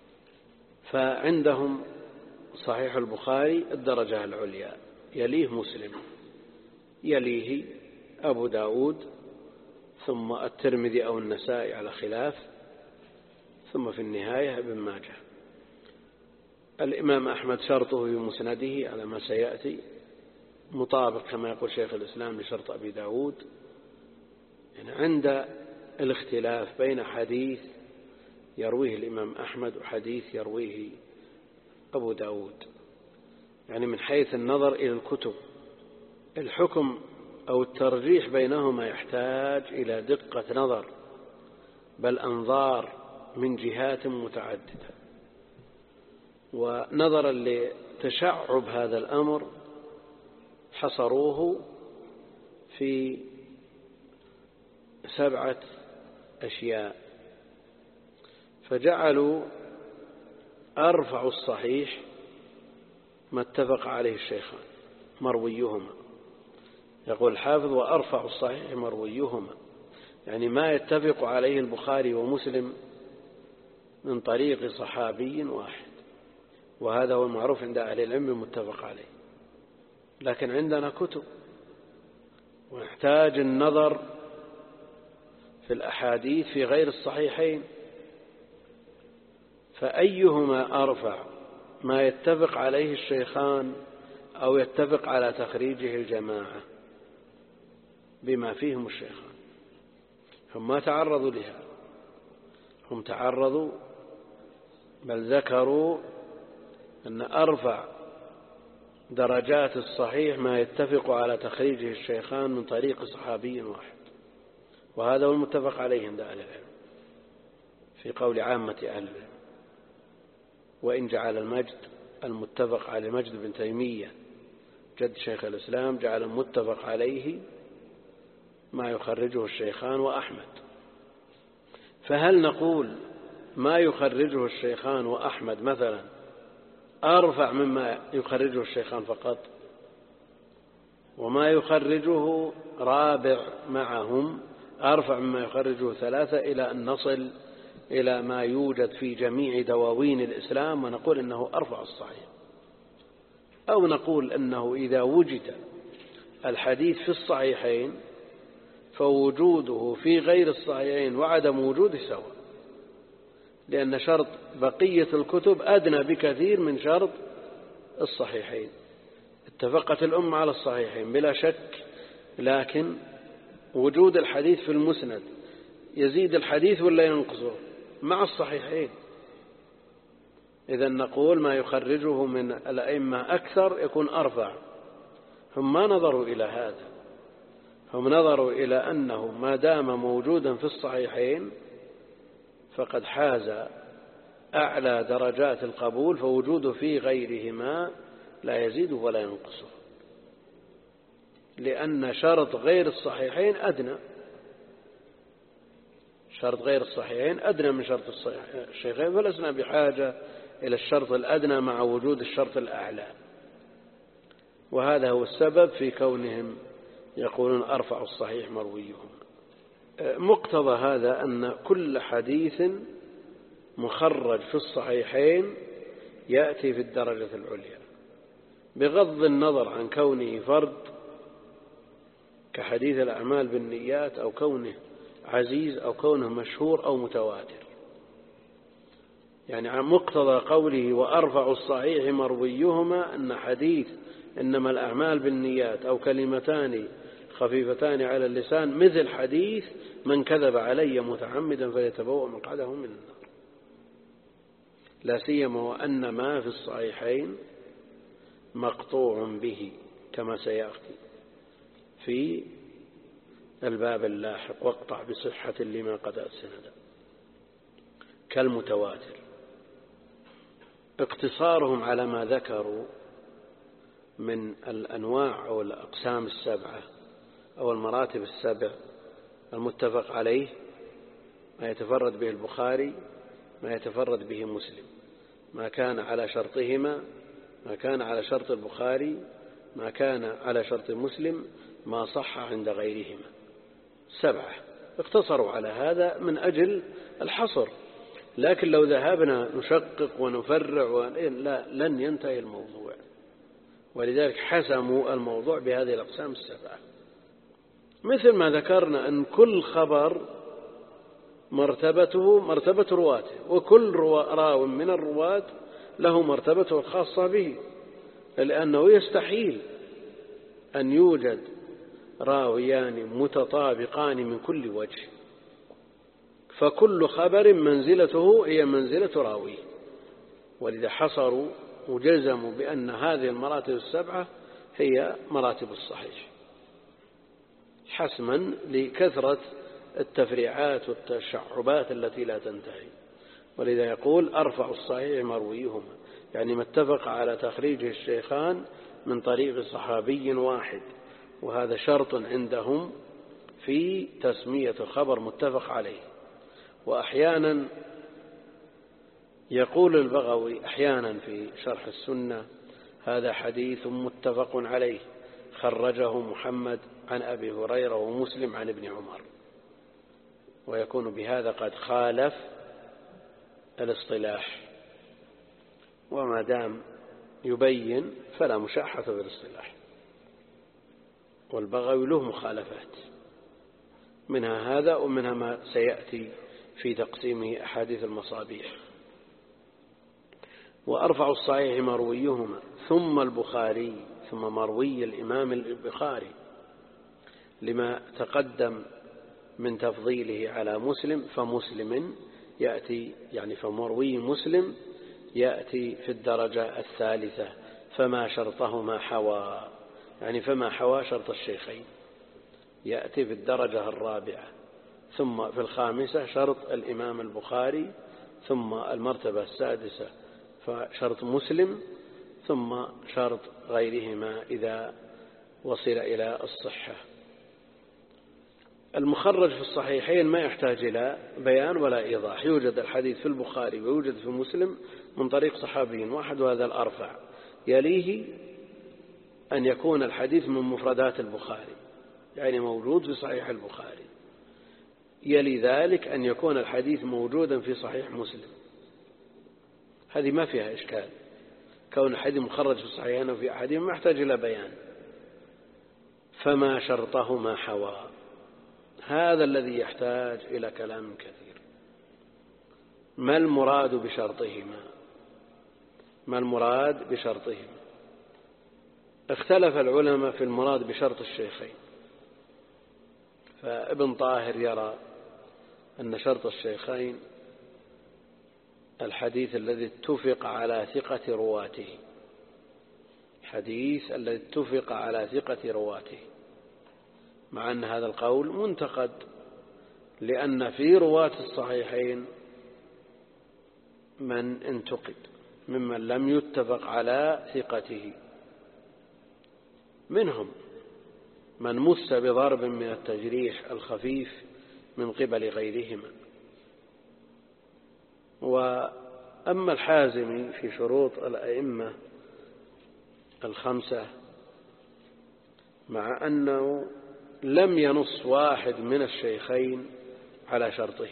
فعندهم صحيح البخاري الدرجة العليا، يليه مسلم، يليه أبو داود، ثم الترمذي أو النسائي على خلاف، ثم في النهاية ابن ماجه. الإمام أحمد شرطه في مسنده على ما سيأتي مطابق كما يقول شيخ الإسلام لشرط أبي داود. يعني عند الاختلاف بين حديث يرويه الإمام أحمد وحديث يرويه أبو داود، يعني من حيث النظر إلى الكتب الحكم أو الترجيح بينهما يحتاج إلى دقة نظر، بل أنظار من جهات متعددة. ونظرا لتشعب هذا الأمر حصروه في 7 أشياء، فجعلوا أرفع الصحيح ما اتفق عليه الشيخان مرويهما. يقول الحافظ وأرفع الصحيح مرويهما، يعني ما يتفق عليه البخاري ومسلم من طريق صحابي واحد، وهذا هو المعروف عند أهل العلم المتفق عليه. لكن عندنا كتب ونحتاج النظر في الأحاديث في غير الصحيحين، فأيهما أرفع، ما يتفق عليه الشيخان أو يتفق على تخريجه الجماعة بما فيهم الشيخان؟ هم ما تعرضوا لها، هم تعرضوا بل ذكروا أن أرفع درجات الصحيح ما يتفق على تخريجه الشيخان من طريق صحابي واحد، وهذا هو المتفق عليه عند أهل العلم في قول عامة أهل العلم. وإن جعل المجد المتفق على مجد بن تيمية جد شيخ الإسلام جعل المتفق عليه ما يخرجه الشيخان وأحمد، فهل نقول ما يخرجه الشيخان وأحمد مثلا أرفع مما يخرجه الشيخان فقط، وما يخرجه رابع معهم أرفع مما يخرجه 3، إلى أن نصل إلى ما يوجد في جميع دواوين الإسلام ونقول إنه أرفع الصحيح؟ أو نقول أنه إذا وجد الحديث في الصحيحين فوجوده في غير الصحيحين وعدم وجوده سواء، لأن شرط بقية الكتب أدنى بكثير من شرط الصحيحين. اتفقت الأمة على الصحيحين بلا شك، لكن وجود الحديث في المسند يزيد الحديث ولا ينقصه مع الصحيحين. إذن نقول ما يخرجه من الأئمة أكثر يكون أرفع. هم ما نظروا إلى هذا، هم نظروا إلى أنه ما دام موجودا في الصحيحين فقد حاز أعلى درجات القبول، فوجوده في غيرهما لا يزيد ولا ينقصه، لأن شرط غير الصحيحين أدنى، شرط غير الصحيحين أدنى من شرط الصحيحين، فلسنا بحاجة إلى الشرط الأدنى مع وجود الشرط الأعلى. وهذا هو السبب في كونهم يقولون أرفع الصحيح مرويهم. مقتضى هذا أن كل حديث مخرج في الصحيحين يأتي في الدرجة العليا، بغض النظر عن كونه فرد كحديث الأعمال بالنيات، أو كونه عزيز، أو كونه مشهور أو متواتر. يعني عن مقتضى قوله وأرفع الصحيح مرويهما أن حديث إنما الأعمال بالنيات أو كلمتان خفيفتان على اللسان مثل حديث من كذب علي متعمدا فليتبوأ مقعده من النار، لا سيما وأن ما في الصحيحين مقطوع به كما سيأتي. في الباب اللاحق واقطع بصحة لما قد أسند كالمتواتر. اقتصارهم على ما ذكروا من الأنواع أو الأقسام السبعة أو المراتب السبع المتفق عليه، ما يتفرد به البخاري، ما يتفرد به مسلم، ما كان على شرطهما، ما كان على شرط البخاري، ما كان على شرط مسلم، ما صح عند غيرهما. 7 اقتصروا على هذا من أجل الحصر، لكن لو ذهبنا نشقق ونفرع لن ينتهي الموضوع، ولذلك حسموا الموضوع بهذه الأقسام 7. مثل ما ذكرنا أن كل خبر مرتبته مرتبة رواته، وكل راو من الرواة له مرتبته الخاصة به، لأنه يستحيل أن يوجد راويان متطابقان من كل وجه، فكل خبر منزلته هي منزلة راويه، ولذا حصروا وجزموا بأن هذه المراتب 7 هي مراتب الصحيح، حسما لكثرة التفريعات والتشعبات التي لا تنتهي. ولذا يقول أرفع الصحيح مرويهما، يعني ما اتفق على تخريجه الشيخان من طريق صحابي واحد، وهذا شرط عندهم في تسمية الخبر متفق عليه. وأحيانا يقول البغوي أحيانا في شرح السنة هذا حديث متفق عليه خرجه محمد عن أبي هريرة ومسلم عن ابن عمر، ويكون بهذا قد خالف الاصطلاح، وما دام يبين فلا مشاحة في الاصطلاح. والبغوي له مخالفات، منها هذا ومنها ما سيأتي في تقسيمه أحاديث المصابيح. وأرفع الصحيح مرويهما ثم البخاري ثم مروي الإمام البخاري، لما تقدم من تفضيله على مسلم، فمسلم يأتي يعني فمروي مسلم يأتي في الدرجة الثالثة، فما شرطهما حوى، يعني فما حوى شرط الشيخين يأتي في الدرجة الرابعة، ثم في الخامسة شرط الإمام البخاري، ثم المرتبة السادسة فشرط مسلم، ثم شرط غيرهما إذا وصل إلى الصحة. المخرج في الصحيحين ما يحتاج إلى بيان ولا إيضاح، يوجد الحديث في البخاري ويوجد في مسلم من طريق صحابي واحد، وهذا الأرفع. يليه أن يكون الحديث من مفردات البخاري، يعني موجود في صحيح البخاري. يلي ذلك أن يكون الحديث موجودا في صحيح مسلم، هذه ما فيها إشكال، كون الحديث مخرج في الصحيحين وفي أحدهم ما يحتاج إلى بيان. فما شرطهما حوى، هذا الذي يحتاج إلى كلام كثير. ما المراد بشرطهما؟ ما المراد بشرطهما؟ اختلف العلماء في المراد بشرط الشيخين، فابن طاهر يرى أن شرط الشيخين الحديث الذي اتفق على ثقة رواته، الحديث الذي اتفق على ثقة رواته، مع أن هذا القول منتقد، لأن في رواة الصحيحين من انتقد ممن لم يتفق على ثقته، منهم من مس بضرب من التجريح الخفيف من قبل غيرهما. وأما الحازمي في شروط الأئمة 5 مع أنه لم ينص واحد من الشيخين على شرطه،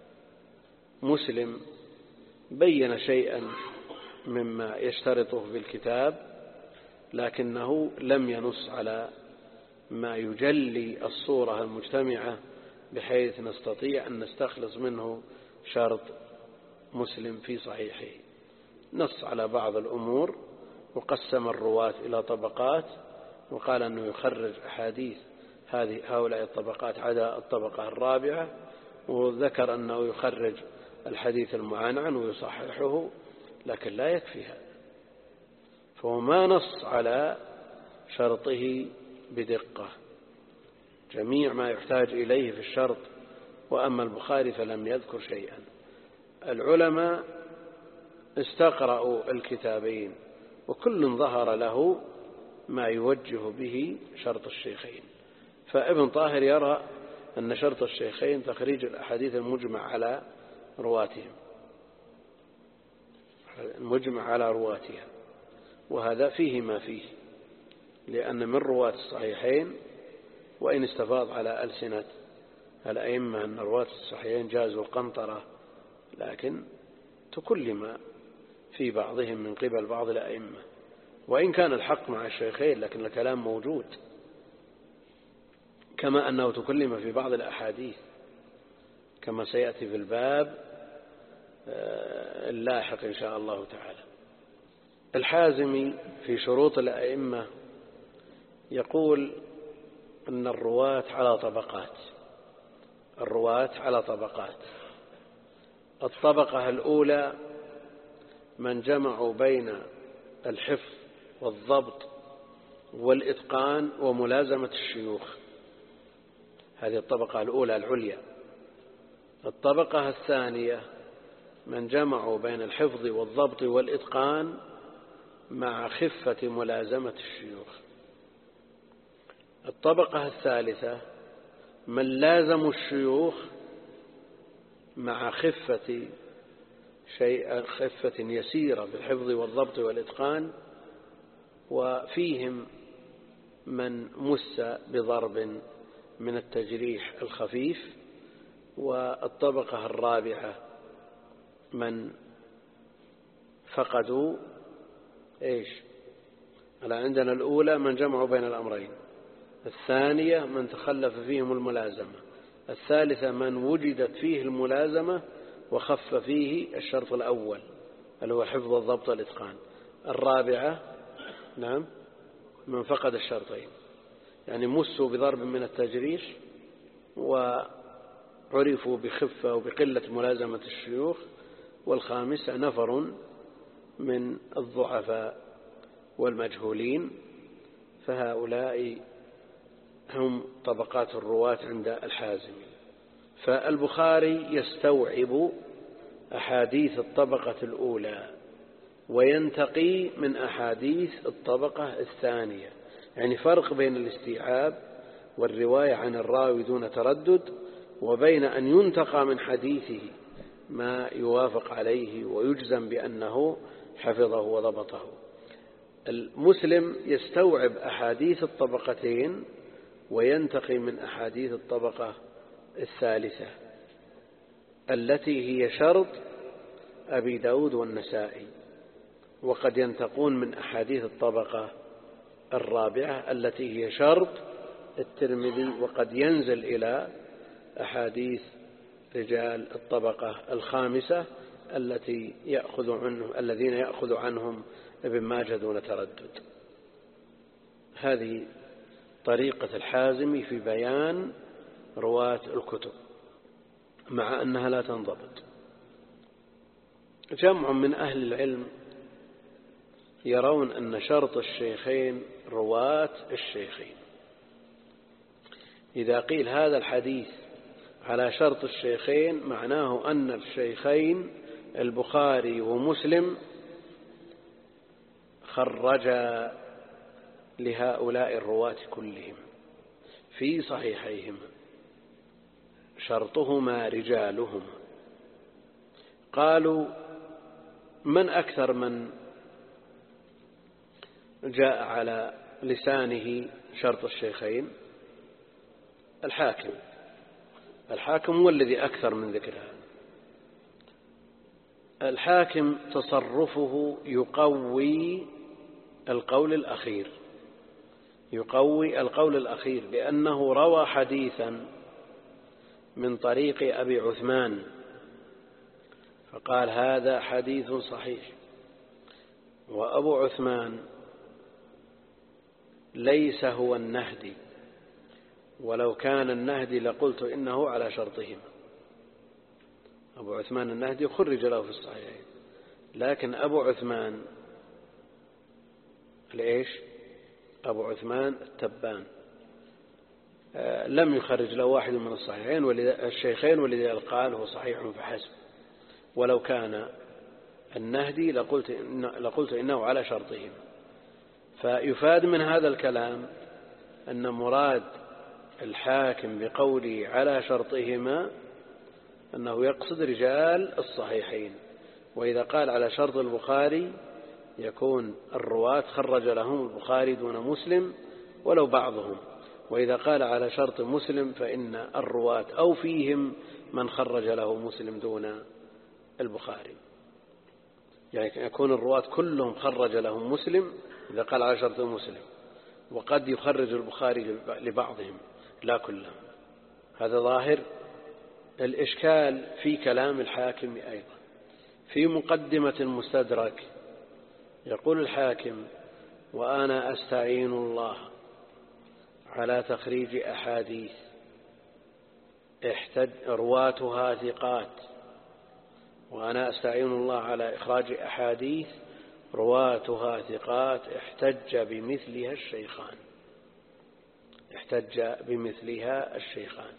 مسلم بين شيئا مما يشترطه في الكتاب لكنه لم ينص على ما يجلي الصورة المجتمعة بحيث نستطيع أن نستخلص منه شرط مسلم في صحيحه. نص على بعض الأمور وقسم الرواة إلى طبقات، وقال أنه يخرج أحاديث هؤلاء الطبقات عدا الطبقة الرابعة، وذكر أنه يخرج الحديث المعنعن ويصححه، لكن لا يكفي هذا، فهو ما نص على شرطه بدقة، جميع ما يحتاج إليه في الشرط، وأما البخاري فلم يذكر شيئا. العلماء استقرأوا الكتابين وكل ظهر له ما يوجه به شرط الشيخين. فابن طاهر يرى أن شرط الشيخين تخريج الأحاديث المجمع على رواتهم، المجمع على رواتها، وهذا فيه ما فيه، لأن من رواة الصحيحين وإن استفاض على ألسنة الأئمة أن رواة الصحيحين جازوا القنطرة، لكن تكلم في بعضهم من قبل بعض الأئمة، وإن كان الحق مع الشيخين لكن الكلام موجود، كما أنه تكلم في بعض الأحاديث كما سيأتي في الباب اللاحق إن شاء الله تعالى. الحازمي في شروط الأئمة يقول أن الرواة على طبقات. الرواة على طبقات. الطبقة الأولى من جمعوا بين الحفظ والضبط والإتقان وملازمة الشيوخ، هذه الطبقة الأولى العليا. الطبقة الثانية من جمعوا بين الحفظ والضبط والإتقان مع خفة ملازمة الشيوخ. الطبقة الثالثة من لازموا الشيوخ مع خفة يسيرة بالحفظ والضبط والإتقان، وفيهم من مس بضرب من التجريح الخفيف. والطبقة الرابعة من فقدوا عندنا الأولى من جمعوا بين الأمرين، الثانية من تخلف فيهم الملازمة، الثالثة من وجدت فيه الملازمة وخف فيه الشرط الأول اللي هو حفظ الضبط والإتقان، الرابعة من فقد الشرطين، يعني مسوا بضرب من التجريح وعرفوا بخفة وبقلة ملازمة الشيوخ، والخامسة نفر من الضعفاء والمجهولين. فهؤلاء هم طبقات الرواة عند الحازمي. فالبخاري يستوعب أحاديث الطبقة الأولى وينتقي من أحاديث الطبقة الثانية، يعني فرق بين الاستيعاب والرواية عن الراوي دون تردد، وبين أن ينتقى من حديثه ما يوافق عليه ويجزم بأنه حفظه وضبطه. المسلم يستوعب أحاديث الطبقتين وينتقي من أحاديث الطبقة الثالثة التي هي شرط أبي داود والنسائي، وقد ينتقون من أحاديث الطبقة الرابعة التي هي شرط الترمذي، وقد ينزل إلى أحاديث رجال الطبقة الخامسة الذين يأخذ عنهم ابن ماجه دون تردد. هذه طريقة الحازمي في بيان رواة الكتب مع أنها لا تنضبط. جمع من أهل العلم يرون أن شرط الشيخين رواة الشيخين. إذا قيل هذا الحديث على شرط الشيخين معناه أن الشيخين البخاري ومسلم خرجا لهؤلاء الرواة كلهم في صحيحيهما، شرطهما رجالهما. قالوا من أكثر من جاء على لسانه شرط الشيخين؟ الحاكم هو الذي أكثر من ذكرها. الحاكم تصرفه يقوي القول الأخير لأنه روى حديثا من طريق أبي عثمان فقال هذا حديث صحيح، وأبو عثمان ليس هو النهدي، ولو كان النهدي لقلت إنه على شرطهما. أبو عثمان النهدي خرج له في الصحيحين، لكن أبو عثمان أبو عثمان التبان لم يخرج له واحد من الشيخين ولذا قال هو صحيح فحسب، ولو كان النهدي لقلت إنه على شرطهم. فيفاد من هذا الكلام أن مراد الحاكم بقوله على شرطهما أنه يقصد رجال الصحيحين، وإذا قال على شرط البخاري يكون الرواة خرج لهم البخاري دون مسلم ولو بعضهم، وإذا قال على شرط مسلم فإن الرواة أو فيهم من خرج له مسلم دون البخاري، يعني يكون الرواة كلهم خرج لهم مسلم إذا قال على شرط مسلم، وقد يخرج البخاري لبعضهم لا كلهم. هذا ظاهر الإشكال في كلام الحاكم. أيضا في مقدمة المستدرك يقول الحاكم: وأنا أستعين الله على تخريج أحاديث رواتها ثقات، وأنا أستعين الله على إخراج أحاديث رواتها ثقات احتج بمثلها الشيخان،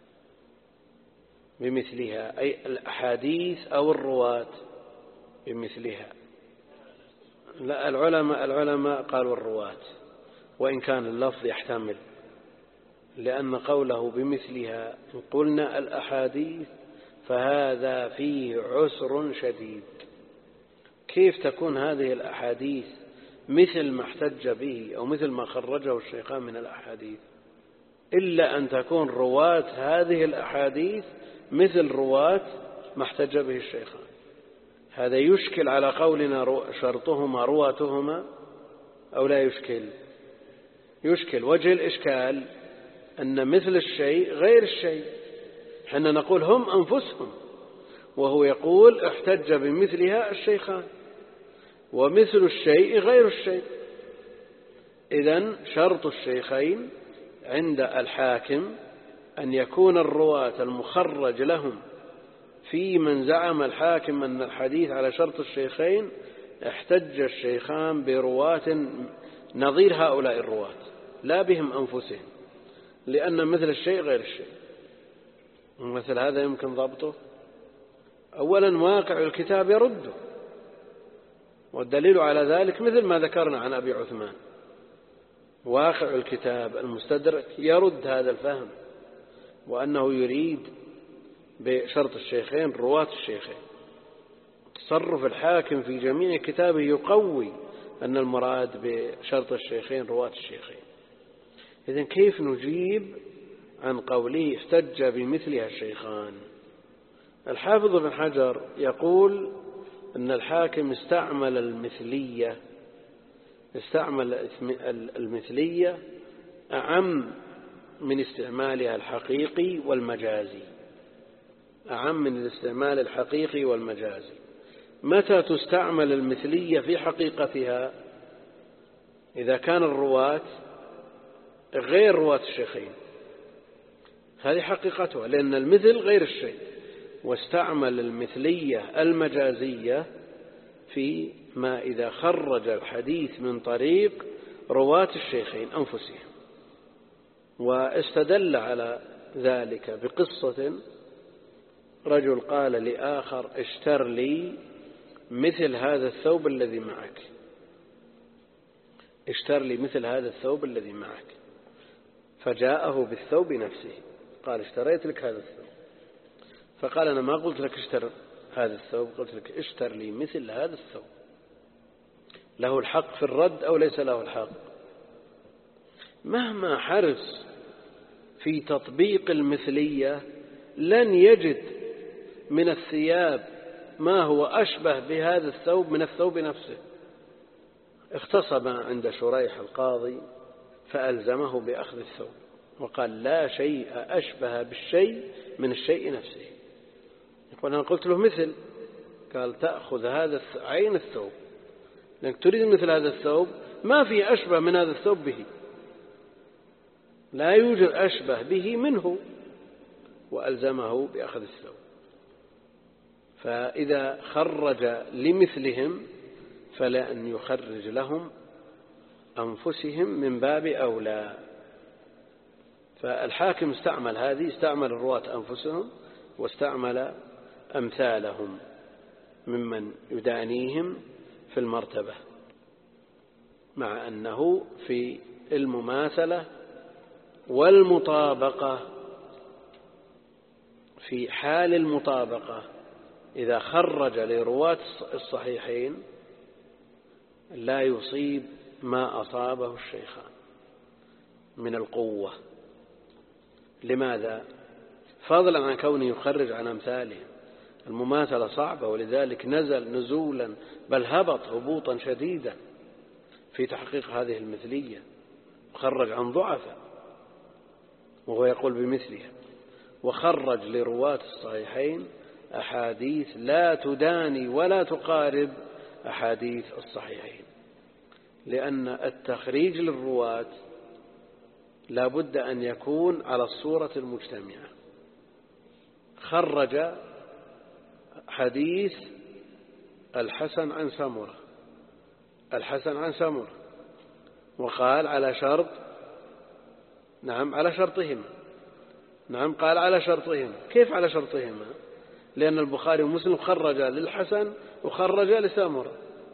بمثلها أي الأحاديث أو الرواة بمثلها. لا، العلماء قالوا الرواة، وإن كان اللفظ يحتمل، لأن قوله بمثلها إن قلنا الأحاديث فهذا فيه عسر شديد. كيف تكون هذه الأحاديث مثل ما احتج به أو مثل ما خرجه الشيخان من الأحاديث، إلا أن تكون رواة هذه الأحاديث مثل رواة ما احتج به الشيخان. هذا يشكل على قولنا شرطهما رواتهما أو لا يشكل؟ يشكل. وجه الإشكال أن مثل الشيء غير الشيء، حنا نقول هم أنفسهم، وهو يقول احتج بمثلها الشيخان، ومثل الشيء غير الشيء. إذن شرط الشيخين عند الحاكم أن يكون الرواة المخرج لهم في من زعم الحاكم أن الحديث على شرط الشيخين احتج الشيخان برواة نظير هؤلاء الرواة لا بهم أنفسهم، لأن مثل الشيء غير الشيء. مثل هذا يمكن ضبطه. أولا واقع الكتاب يرده، والدليل على ذلك مثل ما ذكرنا عن أبي عثمان، واقع الكتاب المستدرك يرد هذا الفهم، وأنه يريد بشرط الشيخين رواة الشيخين. تصرف الحاكم في جميع كتابه يقوي أن المراد بشرط الشيخين رواة الشيخين. إذن كيف نجيب عن قوله احتج بمثلها الشيخان؟ الحافظ بن حجر يقول أن الحاكم استعمل المثلية أعم من استعمالها الحقيقي والمجازي، أعم من الاستعمال الحقيقي والمجازي. متى تستعمل المثلية في حقيقتها؟ إذا كان الرواة غير رواة الشيخين، هذه حقيقتها، لأن المثل غير الشيء. واستعمل المثلية المجازية في ما إذا خرج الحديث من طريق رواة الشيخين أنفسهم. واستدل على ذلك بقصة رجل قال لآخر: اشتر لي مثل هذا الثوب الذي معك، اشتر لي مثل هذا الثوب الذي معك. فجاءه بالثوب نفسه، قال: اشتريت لك هذا الثوب. فقال: أنا ما قلت لك اشتر هذا الثوب، قلت لك اشتر لي مثل هذا الثوب. له الحق في الرد أو ليس له الحق؟ مهما حرص في تطبيق المثلية لن يجد من الثياب ما هو أشبه بهذا الثوب من الثوب نفسه. اختصم عند شريح القاضي فألزمه بأخذ الثوب، وقال: لا شيء أشبه بالشيء من الشيء نفسه. يقول: أنا قلت له مثل. قال: تأخذ هذا عين الثوب، لأنك تريد مثل هذا الثوب، ما في أشبه من هذا الثوب به، لا يوجد أشبه به منه، وألزمه بأخذ الثوب. فإذا خرج لمثلهم فلا أن يخرج لهم أنفسهم من باب أولى. فالحاكم استعمل هذه، استعمل الرواة أنفسهم واستعمل أمثالهم ممن يدانيهم في المرتبة، مع أنه في المماثلة والمطابقة، في حال المطابقة إذا خرج لرواة الصحيحين لا يصيب ما أصابه الشيخان من القوة. لماذا؟ فضلا عن كونه يخرج عن أمثالهم. المماثلة صعبة، ولذلك نزل نزولا بل هبط هبوطا شديدا في تحقيق هذه المثلية، خرج عن ضعفاء وهو يقول بمثلها، وخرج لرواة الصحيحين أحاديث لا تداني ولا تقارب أحاديث الصحيحين، لأن التخريج للرواة لا بد أن يكون على الصورة المجتمعة. خرج حديث الحسن عن سمرة، الحسن عن سمرة، وقال على شرط، نعم على شرطهما، نعم قال على شرطهما. كيف على شرطهما؟ لأن البخاري ومسلم خرج للحسن وخرج لسمرة،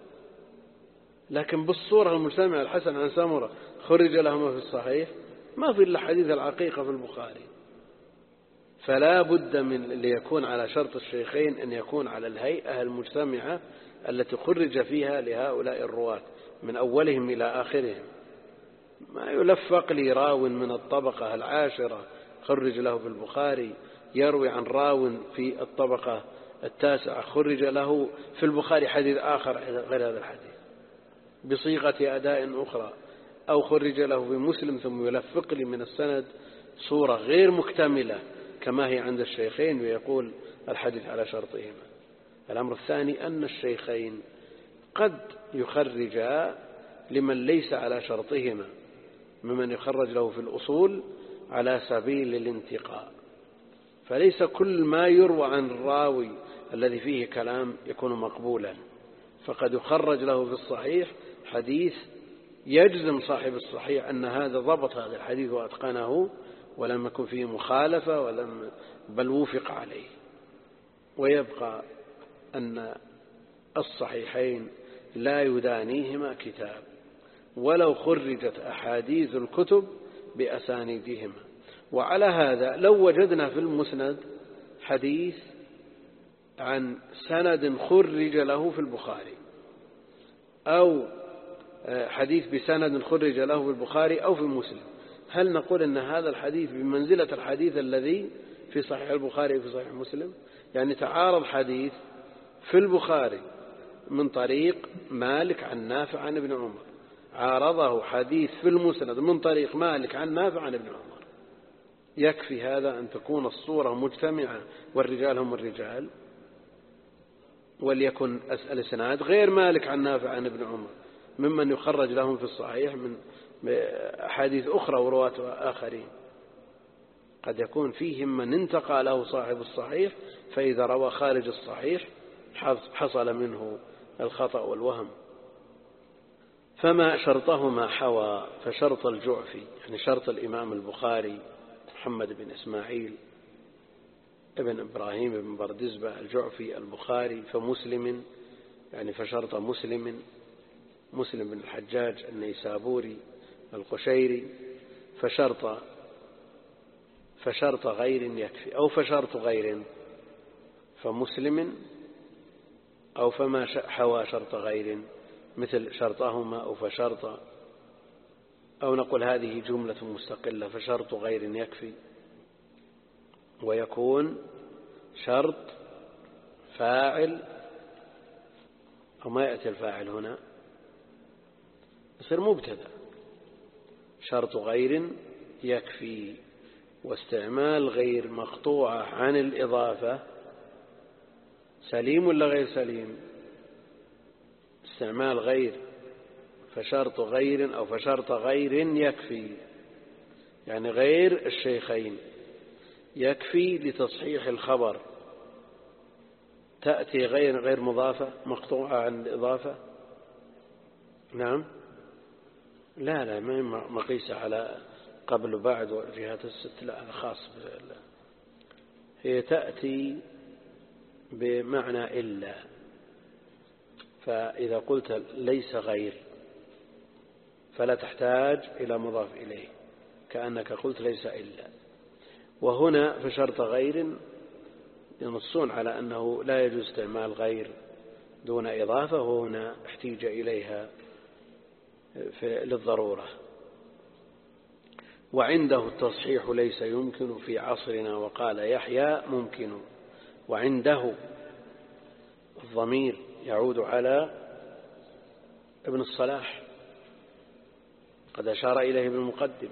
لكن بالصورة المجتمعة الحسن عن سمرة خرج لهما في الصحيح، ما في إلا حديث العقيقة في البخاري. فلا بد من ليكون على شرط الشيخين أن يكون على الهيئة المجتمعة التي خرج فيها لهؤلاء الرواة من أولهم إلى آخرهم. ما يلفق لي راو من الطبقة العاشرة خرج له في البخاري يروي عن راو في الطبقة التاسعة خرج له في البخاري حديث آخر غير هذا الحديث بصيغة أداء أخرى، أو خرج له في مسلم ثم يلفق لي من السند صورة غير مكتملة كما هي عند الشيخين ويقول الحديث على شرطهما. الأمر الثاني أن الشيخين قد يخرجا لمن ليس على شرطهما ممن يخرج له في الأصول على سبيل الانتقاء، فليس كل ما يروى عن الراوي الذي فيه كلام يكون مقبولا، فقد يخرج له في الصحيح حديث يجزم صاحب الصحيح أن هذا ضبط هذا الحديث وأتقنه ولم يكن فيه مخالفة بل وفق عليه. ويبقى أن الصحيحين لا يدانيهما كتاب ولو خرجت أحاديث الكتب بأسانيدهما. وعلى هذا لو وجدنا في المسند حديث عن سند خرج له في البخاري، أو حديث بسند خرج له في البخاري أو في مسلم، هل نقول أن هذا الحديث بمنزلة الحديث الذي في صحيح البخاري وفي صحيح مسلم؟ يعني تعارض حديث في البخاري من طريق مالك عن نافع عن ابن عمر، عارضه حديث في المسند من طريق مالك عن نافع عن ابن عمر، يكفي هذا أن تكون الصورة مجتمعة والرجال هم الرجال، وليكن الإسناد غير مالك عن نافع عن ابن عمر ممن يخرج لهم في الصحيح من أحاديث أخرى ورواة آخرين. قد يكون فيهم من انتقى له صاحب الصحيح فإذا روى خارج الصحيح حصل منه الخطأ والوهم. فما شرطهما حوى فشرط الجعفي، يعني شرط الإمام البخاري محمد بن إسماعيل ابن إبراهيم بن بردزبة الجعفي البخاري، فمسلم يعني فشرط مسلم بن الحجاج النيسابوري القشيري، فشرط غير يكفي، أو فشرط غير فمسلم، أو فما حوى شرط غير مثل شرطهما أو فشرط، أو نقول هذه جملة مستقلة فشرط غير يكفي، ويكون شرط فاعل أو ما يأتي الفاعل هنا يصير مبتدأ، شرط غير يكفي. واستعمال غير مقطوعة عن الإضافة سليم ولا غير سليم؟ استعمال غير فشرط غير أو فشرط غير يكفي، يعني غير الشيخين يكفي لتصحيح الخبر. تأتي غير مضافة مقطوعة عن الإضافة؟ نعم، لا ما مقيسة على قبل وبعد والجهات الست لا خاص هي تأتي بمعنى إلا. فإذا قلت ليس غير فلا تحتاج إلى مضاف إليه، كأنك قلت ليس إلا. وهنا في شرط غير ينصون على أنه لا يجوز استعمال غير دون إضافة، وهنا احتيج إليها للضرورة. وعنده التصحيح ليس يمكن في عصرنا، وقال يحيى ممكن. وعنده الضمير يعود على ابن الصلاح، قد أشار إليه بالمقدمة،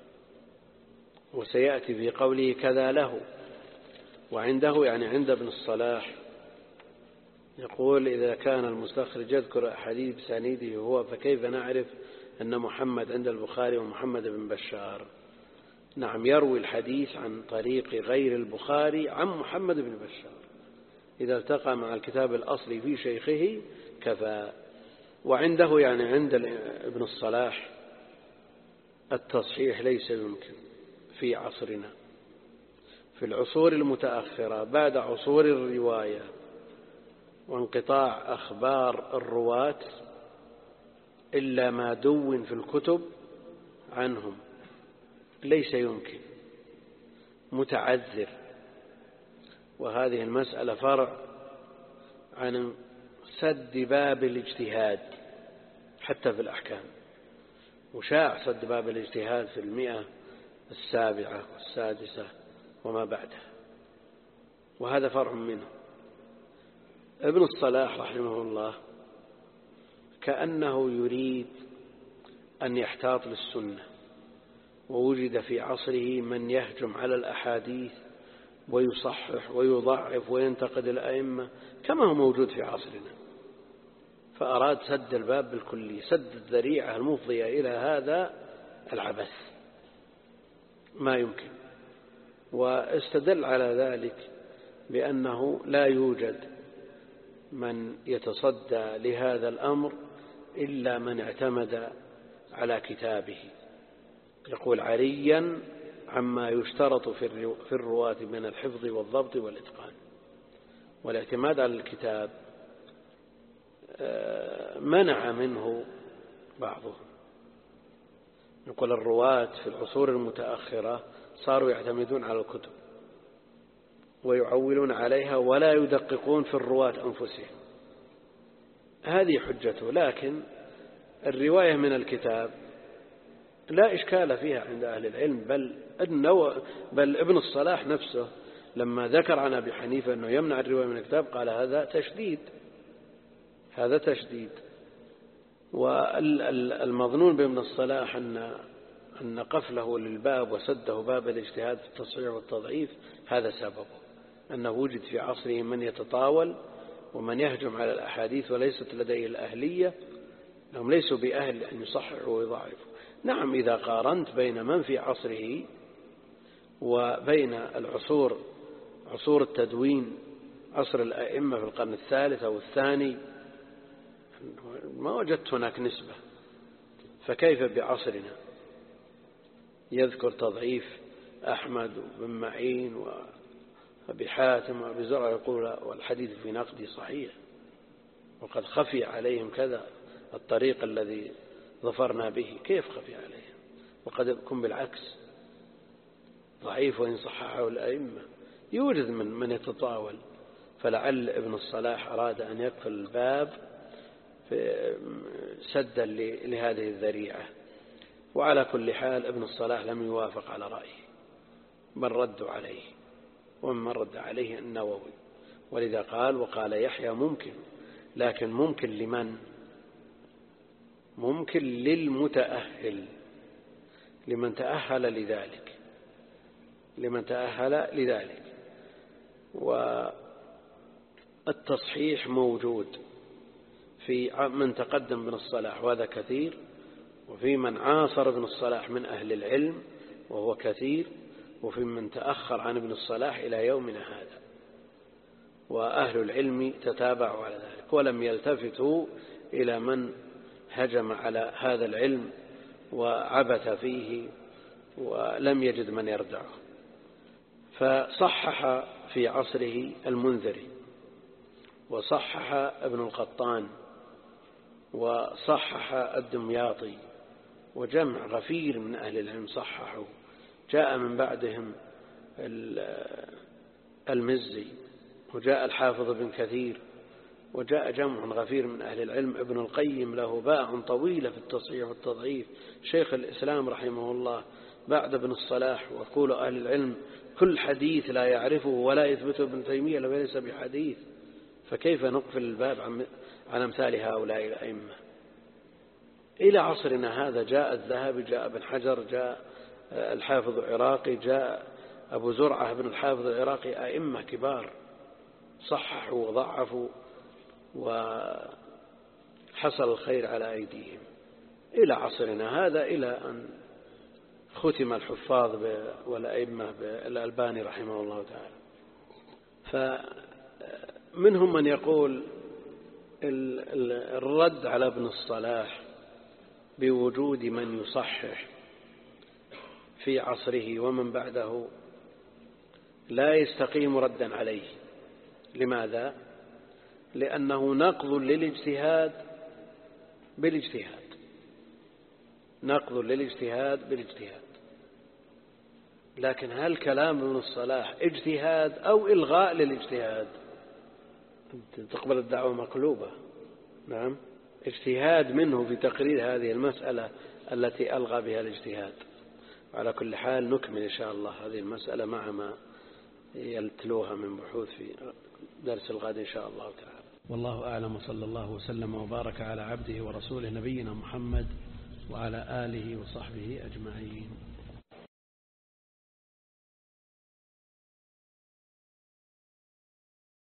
وسيأتي في قوله كذا له. وعنده يعني عند ابن الصلاح. يقول إذا كان المستخرج يذكر أحاديث بسانيده هو فكيف نعرف أن محمد عند البخاري ومحمد بن بشار؟ نعم، يروي الحديث عن طريق غير البخاري عن محمد بن بشار، إذا التقى مع الكتاب الأصلي في شيخه كفى. وعنده يعني عند ابن الصلاح التصحيح ليس يمكن في عصرنا. في العصور المتأخرة بعد عصور الرواية وانقطاع أخبار الرواة إلا ما دون في الكتب عنهم ليس يمكن، متعذر. وهذه المسألة فرع عن سد باب الاجتهاد حتى في الأحكام، وشاع سد باب الاجتهاد في 107 و6 وما بعدها، وهذا فرع منه. ابن الصلاح رحمه الله كأنه يريد أن يحتاط للسنة، ووجد في عصره من يهجم على الأحاديث ويصحح ويضعف وينتقد الأئمة كما هو موجود في عصرنا، فأراد سد الباب بالكلي، سد الذريعة المفضية إلى هذا العبث ما يمكن. واستدل على ذلك بأنه لا يوجد من يتصدى لهذا الأمر إلا من اعتمد على كتابه. يقول عريا عما يشترط في الرواة من الحفظ والضبط والإتقان. والاعتماد على الكتاب منع منه بعضهم. يقول الرواة في العصور المتأخرة صاروا يعتمدون على الكتب ويعولون عليها ولا يدققون في الرواة أنفسهم، هذه حجته. لكن الرواية من الكتاب لا إشكال فيها عند أهل العلم، بل ابن الصلاح نفسه لما ذكر عن أبي حنيفة أنه يمنع الرواية من الكتاب قال هذا تشديد. والمظنون بابن الصلاح أن قفله للباب وسده باب الاجتهاد في التصحيح والتضعيف هذا سببه، أنه وجد في عصره من يتطاول ومن يهجم على الأحاديث وليست لديه الأهلية، هم ليسوا بأهل أن يصححوا ويضعفوا. نعم، إذا قارنت بين من في عصره وبين العصور، عصور التدوين، عصر الأئمة في القرن الثالث أو الثاني، ما وجدت هناك نسبة، فكيف بعصرنا؟ يذكر تضعيف أحمد وابن معين وأبي حاتم وأبي زرع، يقول والحديث في نقدي صحيح، وقد خفي عليهم كذا الطريق الذي ظفرنا به. كيف خفي عليهم؟ وقد يكون بالعكس ضعيف وإن صححه الأئمة. يوجد من يتطاول. فلعل ابن الصلاح أراد أن يقفل الباب سدا لهذه الذريعة. وعلى كل حال ابن الصلاح لم يوافق على رأيه، بل ردوا عليه، ومن رد عليه النووي. ولذا قال وقال يحيى ممكن، لكن ممكن لمن؟ ممكن للمتأهل، لمن تأهل لذلك. والتصحيح موجود في من تقدم ابن الصلاح وهذا كثير، وفي من عاصر ابن الصلاح من أهل العلم وهو كثير، وفي من تأخر عن ابن الصلاح إلى يومنا هذا. وأهل العلم تتابعوا على ذلك ولم يلتفتوا إلى من هجم على هذا العلم وعبث فيه ولم يجد من يردعه، فصحح في عصره المنذري، وصحح ابن القطان، وصحح الدمياطي، وجمع غفير من أهل العلم صححوا. جاء من بعدهم المزي، وجاء الحافظ بن كثير، وجاء جمع غفير من أهل العلم. ابن القيم له باع طويلة في التصحيح والتضعيف. شيخ الإسلام رحمه الله بعد ابن الصلاح، وقول أهل العلم كل حديث لا يعرفه ولا يثبته ابن تيمية ليس بحديث، فكيف نقفل الباب عن أمثال هؤلاء الأئمة؟ إلى عصرنا هذا جاء الذهبي، جاء ابن حجر، جاء الحافظ العراقي، جاء أبو زرعة بن الحافظ العراقي، أئمة كبار صححوا وضعفوا وحصل الخير على أيديهم إلى عصرنا هذا، إلى أن ختم الحفاظ والأئمة بالألباني رحمه الله تعالى. فمنهم من يقول الرد على ابن الصلاح بوجود من يصحح في عصره ومن بعده لا يستقيم ردا عليه. لماذا؟ لأنه نقض للاجتهاد بالاجتهاد، نقض للاجتهاد بالاجتهاد. لكن هل كلام ابن الصلاح اجتهاد أو إلغاء للاجتهاد؟ تقبل الدعوة مقلوبة. نعم، اجتهاد منه في تقرير هذه المسألة التي ألغى بها الاجتهاد. على كل حال نكمل إن شاء الله هذه المسألة مع ما يلتلوها من بحوث في درس الغد إن شاء الله تعالى. والله أعلم، وصلى الله وسلم وبارك على عبده ورسوله نبينا محمد وعلى آله وصحبه أجمعين.